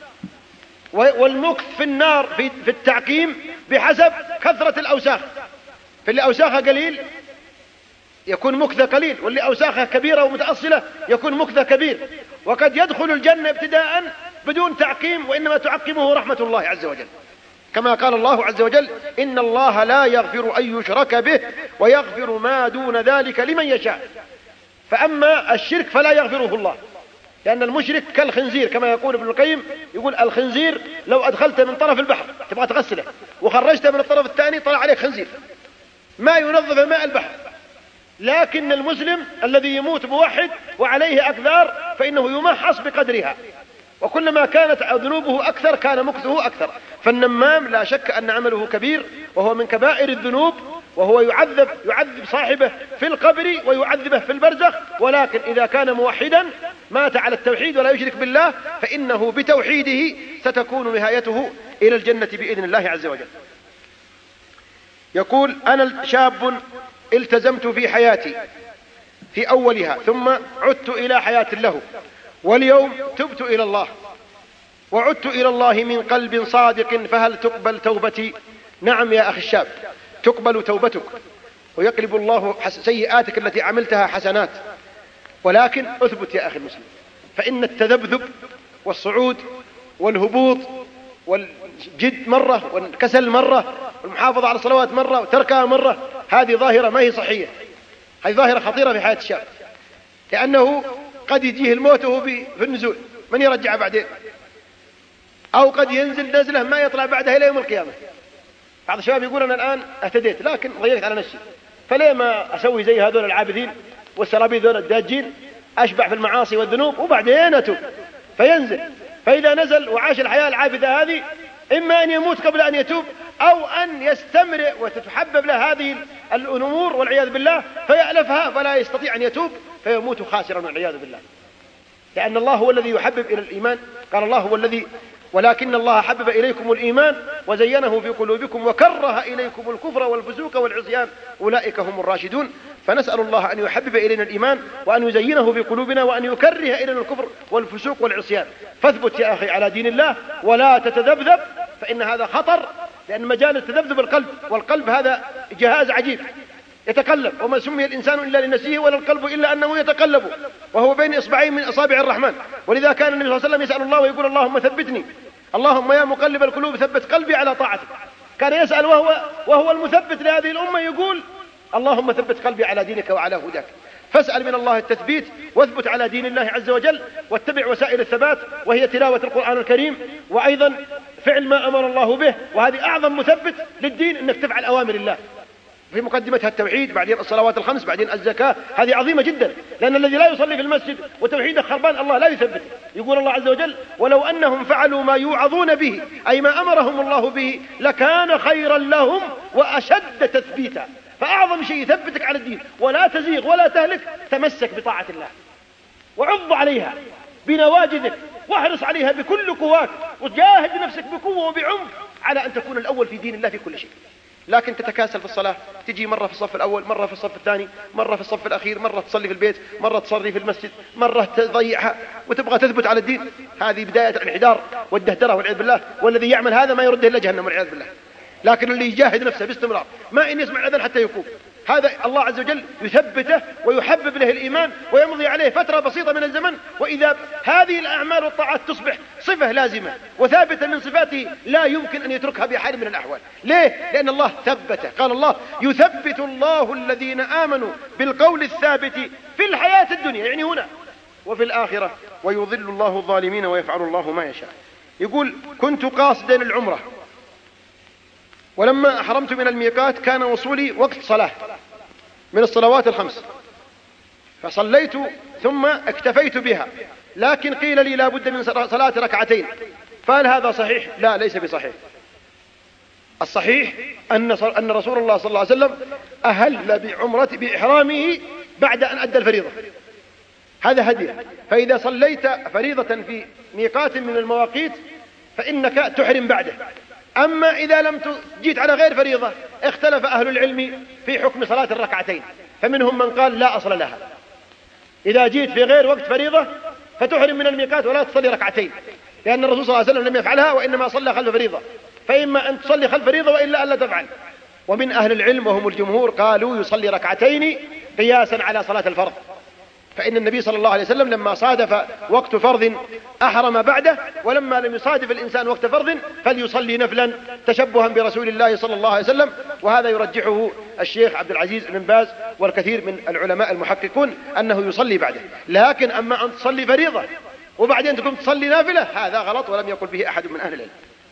والمكث في النار في التعقيم بحسب كثرة الأوساخ. فاللي أوساخها قليل يكون مكثه قليل، واللي أوساخها كبيرة ومتأصلة يكون مكثه كبير. وقد يدخل الجنة ابتداء بدون تعقيم، وإنما تعقمه رحمة الله عز وجل، كما قال الله عز وجل: إن الله لا يغفر أن يشرك به ويغفر ما دون ذلك لمن يشاء. فأما الشرك فلا يغفره الله، لأن المشرك كالخنزير كما يقول ابن القيم، يقول الخنزير لو أدخلت من طرف البحر تبغى تغسله وخرجت من الطرف الثاني طلع عليك خنزير، ما ينظف ماء البحر. لكن المسلم الذي يموت موحد وعليه أكثار فإنه يمحص بقدرها، وكلما كانت ذنوبه أكثر كان مكثه أكثر. فالنمام لا شك أن عمله كبير وهو من كبائر الذنوب، وهو يعذب صاحبه في القبر ويعذبه في البرزخ. ولكن إذا كان موحدا مات على التوحيد ولا يشرك بالله فإنه بتوحيده ستكون نهايته إلى الجنة بإذن الله عز وجل. يقول: أنا شاب التزمت في حياتي في أولها ثم عدت إلى حياة له، واليوم تبت إلى الله وعدت إلى الله من قلب صادق، فهل تقبل توبتي؟ نعم يا أخي الشاب، تقبل توبتك ويقلب الله سيئاتك التي عملتها حسنات. ولكن اثبت يا أخي المسلم، فإن التذبذب والصعود والهبوط والجد مرة والكسل مرة والمحافظة على الصلوات مرة وتركها مرة، هذه ظاهرة ما هي صحية، هذه ظاهرة خطيرة في حياة الشاب، لأنه قد يجيه الموت وهو في النزول، من يرجع بعدين؟ أو قد ينزل نزله ما يطلع بعدها إلى يوم القيامة. بعض الشباب يقول أنا الآن اهتديت لكن ضيقت على نفسي، فليه ما أسوي زي هذول العابثين والسرابيل ذول الداجين، أشبع في المعاصي والذنوب وبعدين أتوب فينزل. فإذا نزل وعاش الحياة العابثة هذه، إما أن يموت قبل أن يتوب أو أن يستمر وتتحبب له هذه الأمور والعياذ بالله فيألفها فلا يستطيع أن يتوب فيموت خاسرا والعياذ بالله. لأن الله هو الذي يحبب إلى الإيمان، قال الله هو الذي ولكن الله حبب إليكم الإيمان وزينه في قلوبكم وكره إليكم الكفر والفسوق والعصيان أولئك هم الراشدون. فنسأل الله أن يحبب إلينا الإيمان وأن يزينه في قلوبنا وأن يكره إلينا الكفر والفسوق والعصيان. فاثبت يا أخي على دين الله ولا تتذبذب، فإن هذا خطر، لأن مجال التذبذب القلب، والقلب هذا جهاز عجيب يتقلب، وما سمي الإنسان إلا لنفسه ولا القلب إلا أنه يتقلب وهو بين إصبعين من أصابع الرحمن. ولذا كان النبي صلى الله عليه وسلم يسأل الله ويقول اللهم ثبتني، اللهم يا مقلب القلوب ثبت قلبي على طاعتك. كان يسأل وهو المثبت لهذه الأمة يقول اللهم ثبت قلبي على دينك وعلى هداك. فاسأل من الله التثبيت واثبت على دين الله عز وجل واتبع وسائل الثبات، وهي تلاوة القرآن الكريم، وأيضا فعل ما أمر الله به، وهذه أعظم مثبت للدين أنك تفعل أوامر الله، في مقدمتها التوحيد، بعدين الصلوات الخمس، بعدين الزكاة. هذه عظيمة جدا، لأن الذي لا يصلي في المسجد وتوحيده خربان الله لا يثبت. يقول الله عز وجل ولو أنهم فعلوا ما يوعظون به أي ما أمرهم الله به لكان خيرا لهم وأشد تثبيتا. فأعظم شيء يثبتك على الدين ولا تزيغ ولا تهلك، تمسك بطاعة الله وعض عليها بنواجذك واحرص عليها بكل قواك، وجاهد نفسك بقوة وبعمق على أن تكون الأول في دين الله في كل شيء. لكن تتكاسل في الصلاة، تجي مرة في الصف الأول، مرة في الصف الثاني، مرة في الصف الأخير، مرة تصلي في البيت، مرة تصلي في المسجد، مرة تضيعها وتبغى تثبت على الدين. هذه بداية الانحدار والدهدرة والعياذ بالله، والذي يعمل هذا ما يرده إلا جهنم والعياذ بالله. لكن اللي يجاهد نفسه باستمرار ما إن يسمع الأذان حتى يقوم، هذا الله عز وجل يثبته ويحبب له الإيمان ويمضي عليه فترة بسيطة من الزمن، وإذا هذه الأعمال والطاعات تصبح صفة لازمة وثابتة من صفاته لا يمكن أن يتركها بحال من الأحوال. ليه؟ لأن الله ثبته. قال الله يثبت الله الذين آمنوا بالقول الثابت في الحياة الدنيا، يعني هنا وفي الآخرة، ويضل الله الظالمين ويفعل الله ما يشاء. يقول كنت قاصدا العمرة، ولما أحرمت من الميقات كان وصولي وقت صلاة من الصلوات الخمس، فصليت ثم اكتفيت بها، لكن قيل لي لا بد من صلاة ركعتين، فهل هذا صحيح؟ لا، ليس بصحيح. الصحيح أن رسول الله صلى الله عليه وسلم أهل بإحرامه بعد أن أدى الفريضة، هذا هدي. فإذا صليت فريضة في ميقات من المواقيت فإنك تحرم بعده. أما إذا لم جيت على غير فريضة اختلف أهل العلم في حكم صلاة الركعتين، فمنهم من قال لا أصل لها، إذا جيت في غير وقت فريضة فتحرم من الميقات ولا تصلي ركعتين، لأن الرسول صلى الله عليه وسلم لم يفعلها وإنما صلى خلف فريضة، فإما أن تصلي خلف فريضة وإلا ألا تفعل. ومن أهل العلم وهم الجمهور قالوا يصلي ركعتين قياسا على صلاة الفرض، فإن النبي صلى الله عليه وسلم لما صادف وقت فرض أحرم بعده، ولما لم يصادف الإنسان وقت فرض فليصلي نفلا تشبها برسول الله صلى الله عليه وسلم. وهذا يرجحه الشيخ عبد العزيز بن باز والكثير من العلماء المحققون أنه يصلي بعده. لكن أما أن تصلي فريضة وبعدين تقوم تصلي نافلة هذا غلط ولم يقل به أحد من أهل العلم.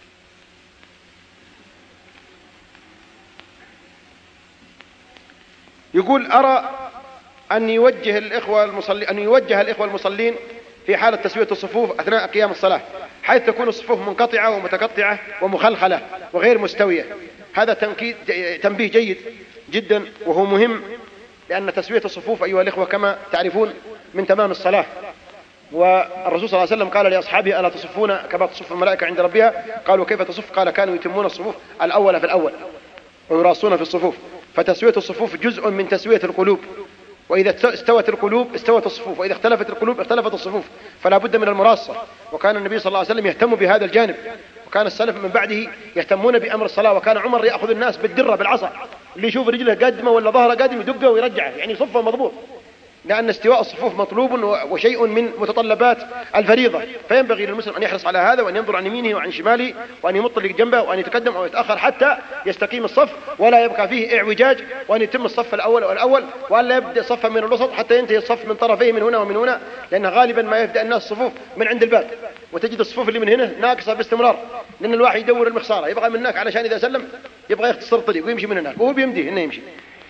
يقول أرى أن يوجه الإخوة المصلين في حالة تسوية الصفوف أثناء قيام الصلاة، حيث تكون الصفوف منقطعة ومتقطعة ومخلخلة وغير مستوية. هذا تنبيه جيد جدا وهو مهم، لأن تسوية الصفوف أيها الإخوة كما تعرفون من تمام الصلاة. والرسول صلى الله عليه وسلم قال لأصحابه ألا تصفون كما تصف الملائكة عند ربها؟ قالوا كيف تصف؟ قال كانوا يتمون الصفوف الأول في الأول ويراصون في الصفوف. فتسوية الصفوف جزء من تسوية القلوب، وإذا استوت القلوب استوت الصفوف، وإذا اختلفت القلوب اختلفت الصفوف، فلا بد من المراصة. وكان النبي صلى الله عليه وسلم يهتم بهذا الجانب، وكان السلف من بعده يهتمون بأمر الصلاة. وكان عمر يأخذ الناس بالدرة بالعصا اللي يشوف رجله قادمة ولا ظهره قادم يدقه ويرجعه، يعني صفه مضبوط، لأن استواء الصفوف مطلوب وشيء من متطلبات الفريضة، فينبغي للمسلم أن يحرص على هذا، وأن ينظر عن يمينه وعن شماله، وأن يمط اللي جنبه، وأن يتقدم أو يتأخر حتى يستقيم الصف ولا يبقى فيه اعوجاج، وأن يتم الصف الأول وأن لا يبدأ صفا من الوسط حتى ينتهي الصف من طرفيه من هنا ومن هنا، لأن غالبا ما يبدأ الناس الصفوف من عند الباب، وتجد الصفوف اللي من هنا ناقصة باستمرار، لأن الواحد يدور المخسارة، يبغى من هناك علشان إذا سلم يبغى يختصر الطريق ويمشي من هناك، وهو بيمديه إنه يمشي.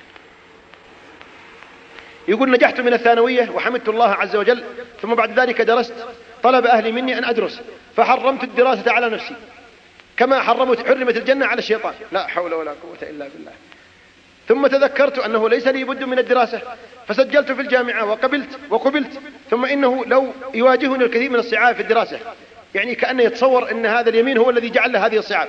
يقول نجحت من الثانوية وحمدت الله عز وجل، ثم بعد ذلك درست، طلب أهلي مني أن أدرس فحرمت الدراسة على نفسي كما حرمت الجنة على الشيطان، لا حول ولا قوة إلا بالله. ثم تذكرت أنه ليس لي بد من الدراسة فسجلت في الجامعة وقبلت، ثم إنه لو يواجهني الكثير من الصعاب في الدراسة، يعني كأنه يتصور أن هذا اليمين هو الذي جعل له هذه الصعاب.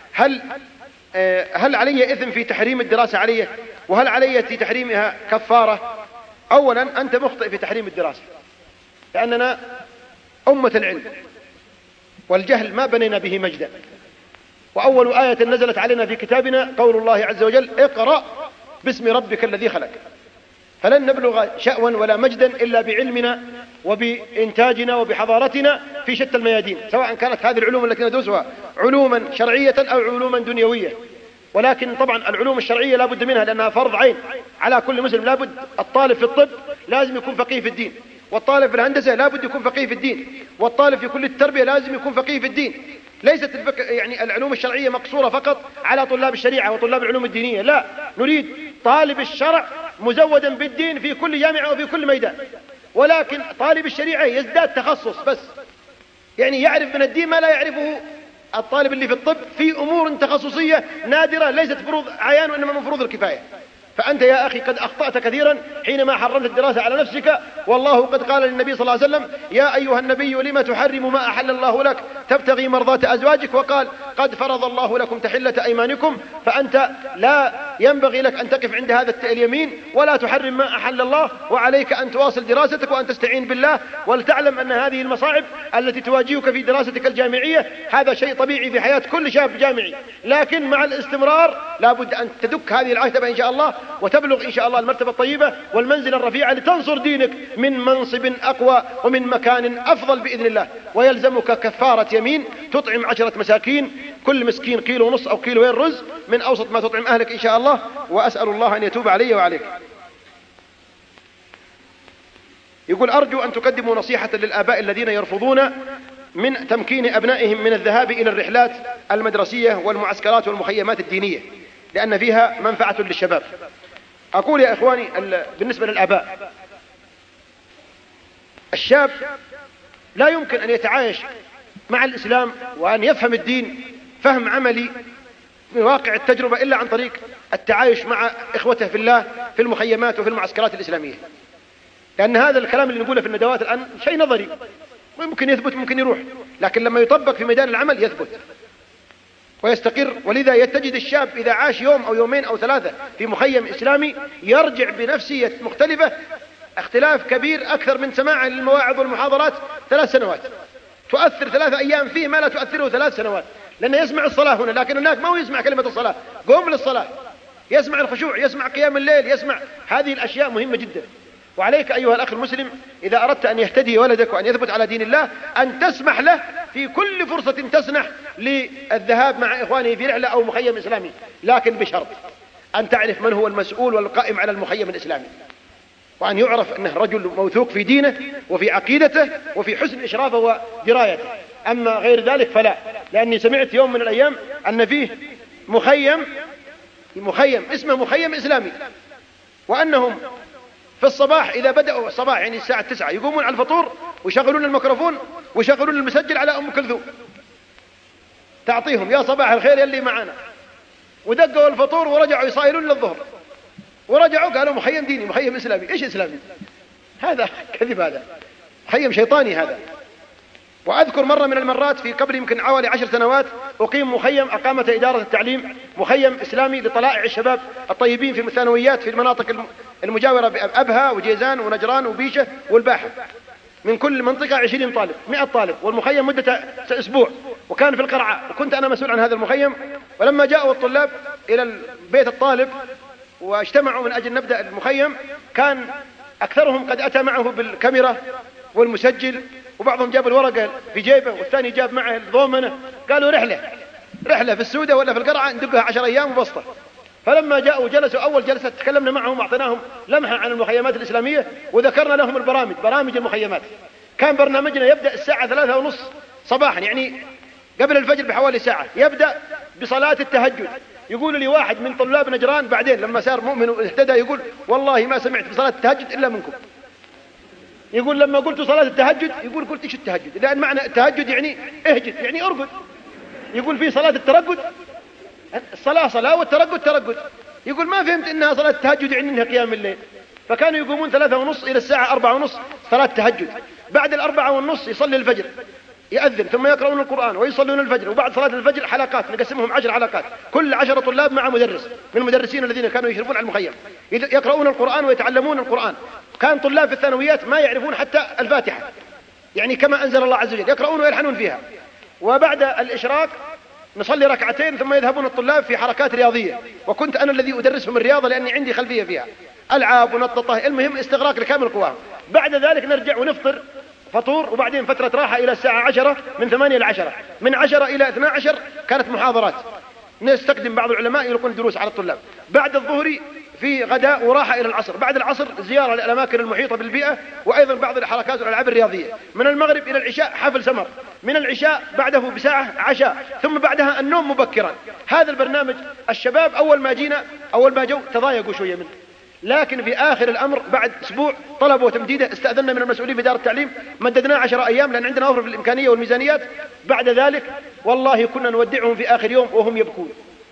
هل علي إثم في تحريم الدراسة علي؟ وهل علي في تحريمها كفارة؟ أولا أنت مخطئ في تحريم الدراسة، لأننا أمة العلم، والجهل ما بنينا به مجدا، وأول آية نزلت علينا في كتابنا قول الله عز وجل اقرأ باسم ربك الذي خلق، فلن نبلغ شأوا ولا مجدا إلا بعلمنا وبإنتاجنا وبحضارتنا في شتى الميادين، سواء كانت هذه العلوم التي ندرسها علوما شرعية أو علوما دنيوية. ولكن طبعا العلوم الشرعية لا بد منها لأنها فرض عين على كل مسلم، لا بد الطالب في الطب لازم يكون فقيه في الدين، والطالب في الهندسة لا بد يكون فقيه في الدين، والطالب في كل التربية لازم يكون فقيه في الدين. ليست يعني العلوم الشرعية مقصورة فقط على طلاب الشريعة وطلاب العلوم الدينية، لا، نريد طالب الشرع مزودا بالدين في كل جامعة وفي كل ميدان. ولكن طالب الشريعة يزداد تخصص بس، يعني يعرف من الدين ما لا يعرفه الطالب اللي في الطب في أمور تخصصية نادرة ليست فروض عيان وإنما من فروض الكفاية. فأنت يا أخي قد أخطأت كثيرا حينما حرمت الدراسة على نفسك، والله قد قال للنبي صلى الله عليه وسلم يا أيها النبي لما تحرم ما أحل الله لك تبتغي مرضات أزواجك، وقال قد فرض الله لكم تحلة أيمانكم، فأنت لا ينبغي لك أن تقف عند هذا اليمين ولا تحرم ما أحل الله، وعليك أن تواصل دراستك وأن تستعين بالله، ولتعلم أن هذه المصاعب التي تواجهك في دراستك الجامعية هذا شيء طبيعي في حياة كل شاب جامعي، لكن مع الاستمرار لابد أن تدك هذه العتبة إن شاء الله وتبلغ إن شاء الله المرتبة الطيبة والمنزل الرفيع لتنصر دينك من منصب أقوى ومن مكان أفضل بإذن الله. ويلزمك كفارة يمين تطعم 10 مساكين، كل مسكين 1.5 كيلو أو 2 كيلو رز من أوسط ما تطعم أهلك إن شاء الله، وأسأل الله أن يتوب علي وعليك. يقول أرجو أن تقدموا نصيحة للآباء الذين يرفضون من تمكين أبنائهم من الذهاب إلى الرحلات المدرسية والمعسكرات والمخيمات الدينية لأن فيها منفعة للشباب. أقول يا إخواني بالنسبة للآباء، الشاب لا يمكن أن يتعايش مع الإسلام وأن يفهم الدين فهم عملي من واقع التجربة إلا عن طريق التعايش مع إخوته في الله في المخيمات وفي المعسكرات الإسلامية، لأن هذا الكلام اللي نقوله في الندوات الآن شيء نظري ممكن يثبت ممكن يروح، لكن لما يطبق في ميدان العمل يثبت ويستقر. ولذا تجد الشاب إذا عاش يوم أو يومين أو 3 في مخيم إسلامي يرجع بنفسية مختلفة، اختلاف كبير أكثر من سماع للمواعظ والمحاضرات 3 سنوات، تؤثر 3 أيام فيه ما لا تؤثره 3 سنوات، لأنه يسمع الصلاة هنا لكن هناك ما هو يسمع كلمة الصلاة، قوم للصلاة، يسمع الخشوع، يسمع قيام الليل، يسمع هذه الأشياء مهمة جدا. وعليك أيها الأخ المسلم إذا أردت أن يهتدي ولدك وأن يثبت على دين الله أن تسمح له في كل فرصة تسنح للذهاب مع إخوانه في رحلة أو مخيم إسلامي، لكن بشرط أن تعرف من هو المسؤول والقائم على المخيم الإسلامي، وأن يعرف أنه رجل موثوق في دينه وفي عقيدته وفي حسن إشرافه ودرايته. أما غير ذلك فلا، لأني سمعت يوم من الأيام أن فيه مخيم اسمه مخيم إسلامي، وأنهم في الصباح إذا بدأوا الصباح يعني الساعة 9 يقومون على الفطور ويشغلون الميكروفون ويشغلون المسجل على أم كلثوم تعطيهم يا صباح الخير يلي معنا، ودقوا الفطور ورجعوا يصايلون للظهر، ورجعوا قالوا مخيم ديني مخيم إسلامي. إيش إسلامي؟ هذا كذب، هذا مخيم شيطاني هذا. وأذكر مرة من المرات في قبل يمكن حوالي 10 سنوات أقيم مخيم أقامته إدارة التعليم، مخيم إسلامي لطلائع الشباب الطيبين في الثانويات في المناطق المجاورة بأبها وجيزان ونجران وبيشة والباحة، من كل منطقة 20 طالب 100 طالب، والمخيم مدة أسبوع، وكان في القرعة، وكنت أنا مسؤول عن هذا المخيم. ولما جاءوا الطلاب إلى بيت الطالب واجتمعوا من أجل نبدأ المخيم، كان أكثرهم قد أتى معه بالكاميرا والمسجل، وبعضهم جاب الورقة في جيبه والثاني جاب معه الضومنة. قالوا رحلة في السودة ولا في القرعة ندقها 10 أيام وبسطة. فلما جاءوا جلسوا أول جلسة تكلمنا معهم وأعطيناهم لمحة عن المخيمات الإسلامية وذكرنا لهم برامج المخيمات. كان برنامجنا يبدأ الساعة 3:30 صباحا، يعني قبل الفجر بحوالي ساعة، يبدأ بصلاة التهجد. يقول لي واحد من طلاب نجران بعدين لما صار مؤمن واهتدى، يقول والله ما سمعت بصلاة التهجد إلا منكم. يقول لما قلت صلاة التهجد، يقول قلت إيش التهجد؟ لأن معنى التهجد يعني اهجد، يعني أرقد. يقول في صلاة الترقد، الصلاة صلاة والترقد ترقد. يقول ما فهمت إنها صلاة التهجد يعني إنها قيام الليل. فكانوا يقومون 3:30 إلى الساعة 4:30 صلاة تهجد. بعد 4:30 يصلي الفجر، يأذن، ثم يقرؤون القرآن ويصلون الفجر. وبعد صلاة الفجر حلقات نقسمهم 10 حلقات، كل 10 طلاب مع مدرس من المدرسين الذين كانوا يشرفون على المخيم، يقرؤون القرآن ويتعلمون القرآن. كان طلاب في الثانويات ما يعرفون حتى الفاتحة، يعني كما أنزل الله عز وجل، يقرؤون ويلحنون فيها. وبعد الإشراق نصلي ركعتين ثم يذهبون الطلاب في حركات رياضية، وكنت أنا الذي أدرسهم الرياضة لأني عندي خلفية فيها، ألعاب ونططة، المهم استغراق لكامل قواهم. بعد ذلك نرجع ونفطر فطور، وبعدين فترة راحة إلى الساعة 10، من 8 إلى 10، من 10 إلى 12 كانت محاضرات، نستخدم بعض العلماء يلقون دروس على الطلاب. بعد الظهر في غداء وراحة إلى العصر. بعد العصر زيارة للأماكن المحيطة بالبيئة، وأيضا بعض الحركات والألعاب الرياضية. من المغرب إلى العشاء حفل سمر، من العشاء بعده بساعة عشاء، ثم بعدها النوم مبكرا. هذا البرنامج الشباب أول ما جو تضايقوا شوية منه، لكن في آخر الأمر بعد أسبوع طلبوا تمديده، استأذنا من المسؤولين في دار التعليم، مددناه 10 أيام لأن عندنا وفر في الإمكانية والميزانيات. بعد ذلك والله كنا نودعهم في آخر يوم وهم يبكون،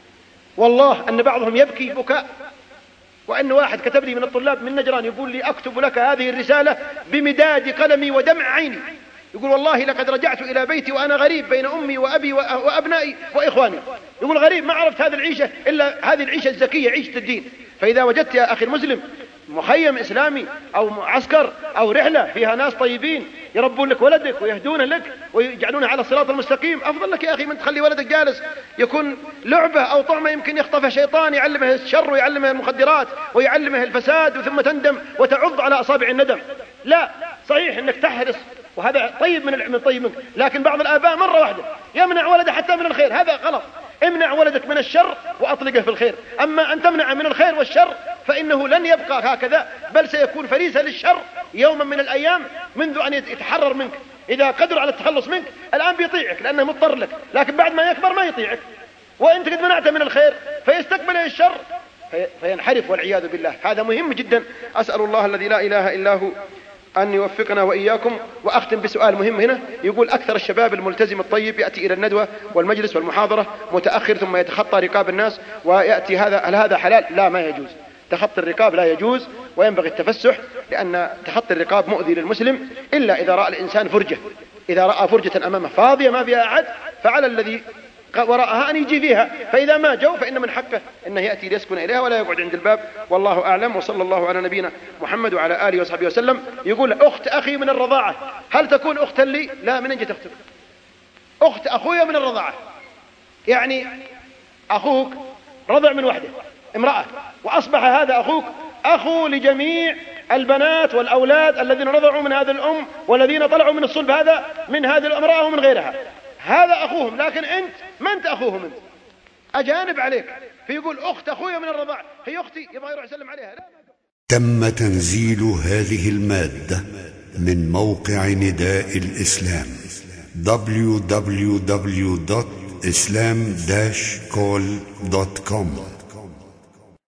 والله أن بعضهم يبكي بكاء. وأن واحد كتب لي من الطلاب من نجران يقول لي أكتب لك هذه الرسالة بمداد قلمي ودمع عيني، يقول والله لقد رجعت إلى بيتي وأنا غريب بين أمي وأبي وأبنائي وإخواني. يقول غريب، ما عرفت هذه العيشة إلا هذه العيشة الزكية، عيشة الدين. فإذا وجدت يا أخي المسلم مخيم إسلامي أو معسكر أو رحلة فيها ناس طيبين يربون لك ولدك ويهدون لك ويجعلونه على الصراط المستقيم، أفضل لك يا أخي من تخلي ولدك جالس يكون لعبة أو طعمة يمكن يخطفه شيطان يعلمه الشر ويعلمه المخدرات ويعلمه الفساد، وثم تندم وتعض على أصابع الندم. لا، صحيح أنك تحرص وهذا طيب من طيب منك، لكن بعض الآباء مرة واحدة يمنع ولده حتى من الخير، هذا غلط. امنع ولدك من الشر وأطلقه في الخير. أما أن تمنع من الخير والشر فإنه لن يبقى هكذا، بل سيكون فريسة للشر يوما من الأيام منذ أن يتحرر منك. إذا قدر على التخلص منك الآن بيطيعك لأنه مضطر لك، لكن بعد ما يكبر ما يطيعك، وأنت قد منعته من الخير فيستقبله الشر فينحرف والعياذ بالله. هذا مهم جدا. أسأل الله الذي لا إله إلا هو أن يوفقنا وإياكم. وأختم بسؤال مهم هنا، يقول أكثر الشباب الملتزم الطيب يأتي إلى الندوة والمجلس والمحاضرة متأخر ثم يتخطى رقاب الناس ويأتي هل هذا حلال؟ لا، ما يجوز. تخطي الرقاب لا يجوز، وينبغي التفسح، لأن تخطي الرقاب مؤذي للمسلم إلا إذا رأى الإنسان فرجة. إذا رأى فرجة أمامه فاضية ما فيها أحد فعلى الذي وراءها أن يجي فيها، فإذا ما جو فإن من حقه أنه يأتي ليسكن إليها ولا يقعد عند الباب، والله أعلم. وصلى الله على نبينا محمد وعلى آله وصحبه وسلم. يقول أخت أخي من الرضاعة هل تكون أختا لي؟ لا، من أين جت أختك؟ أخت أخويا من الرضاعة، يعني أخوك رضع من وحده امرأة، وأصبح هذا أخوك أخو لجميع البنات والأولاد الذين رضعوا من هذا الأم والذين طلعوا من الصلب هذا من هذه الامرأة ومن غيرها، هذا أخوهم. لكن أنت ما أنت أخوهم، أنت أجانب عليك. فيقول أخت أخويا من الرضاع، هي أختي، يبغى يروح يسلم عليها. لا. تم تنزيل هذه المادة من موقع نداء الإسلام www.islam-call.com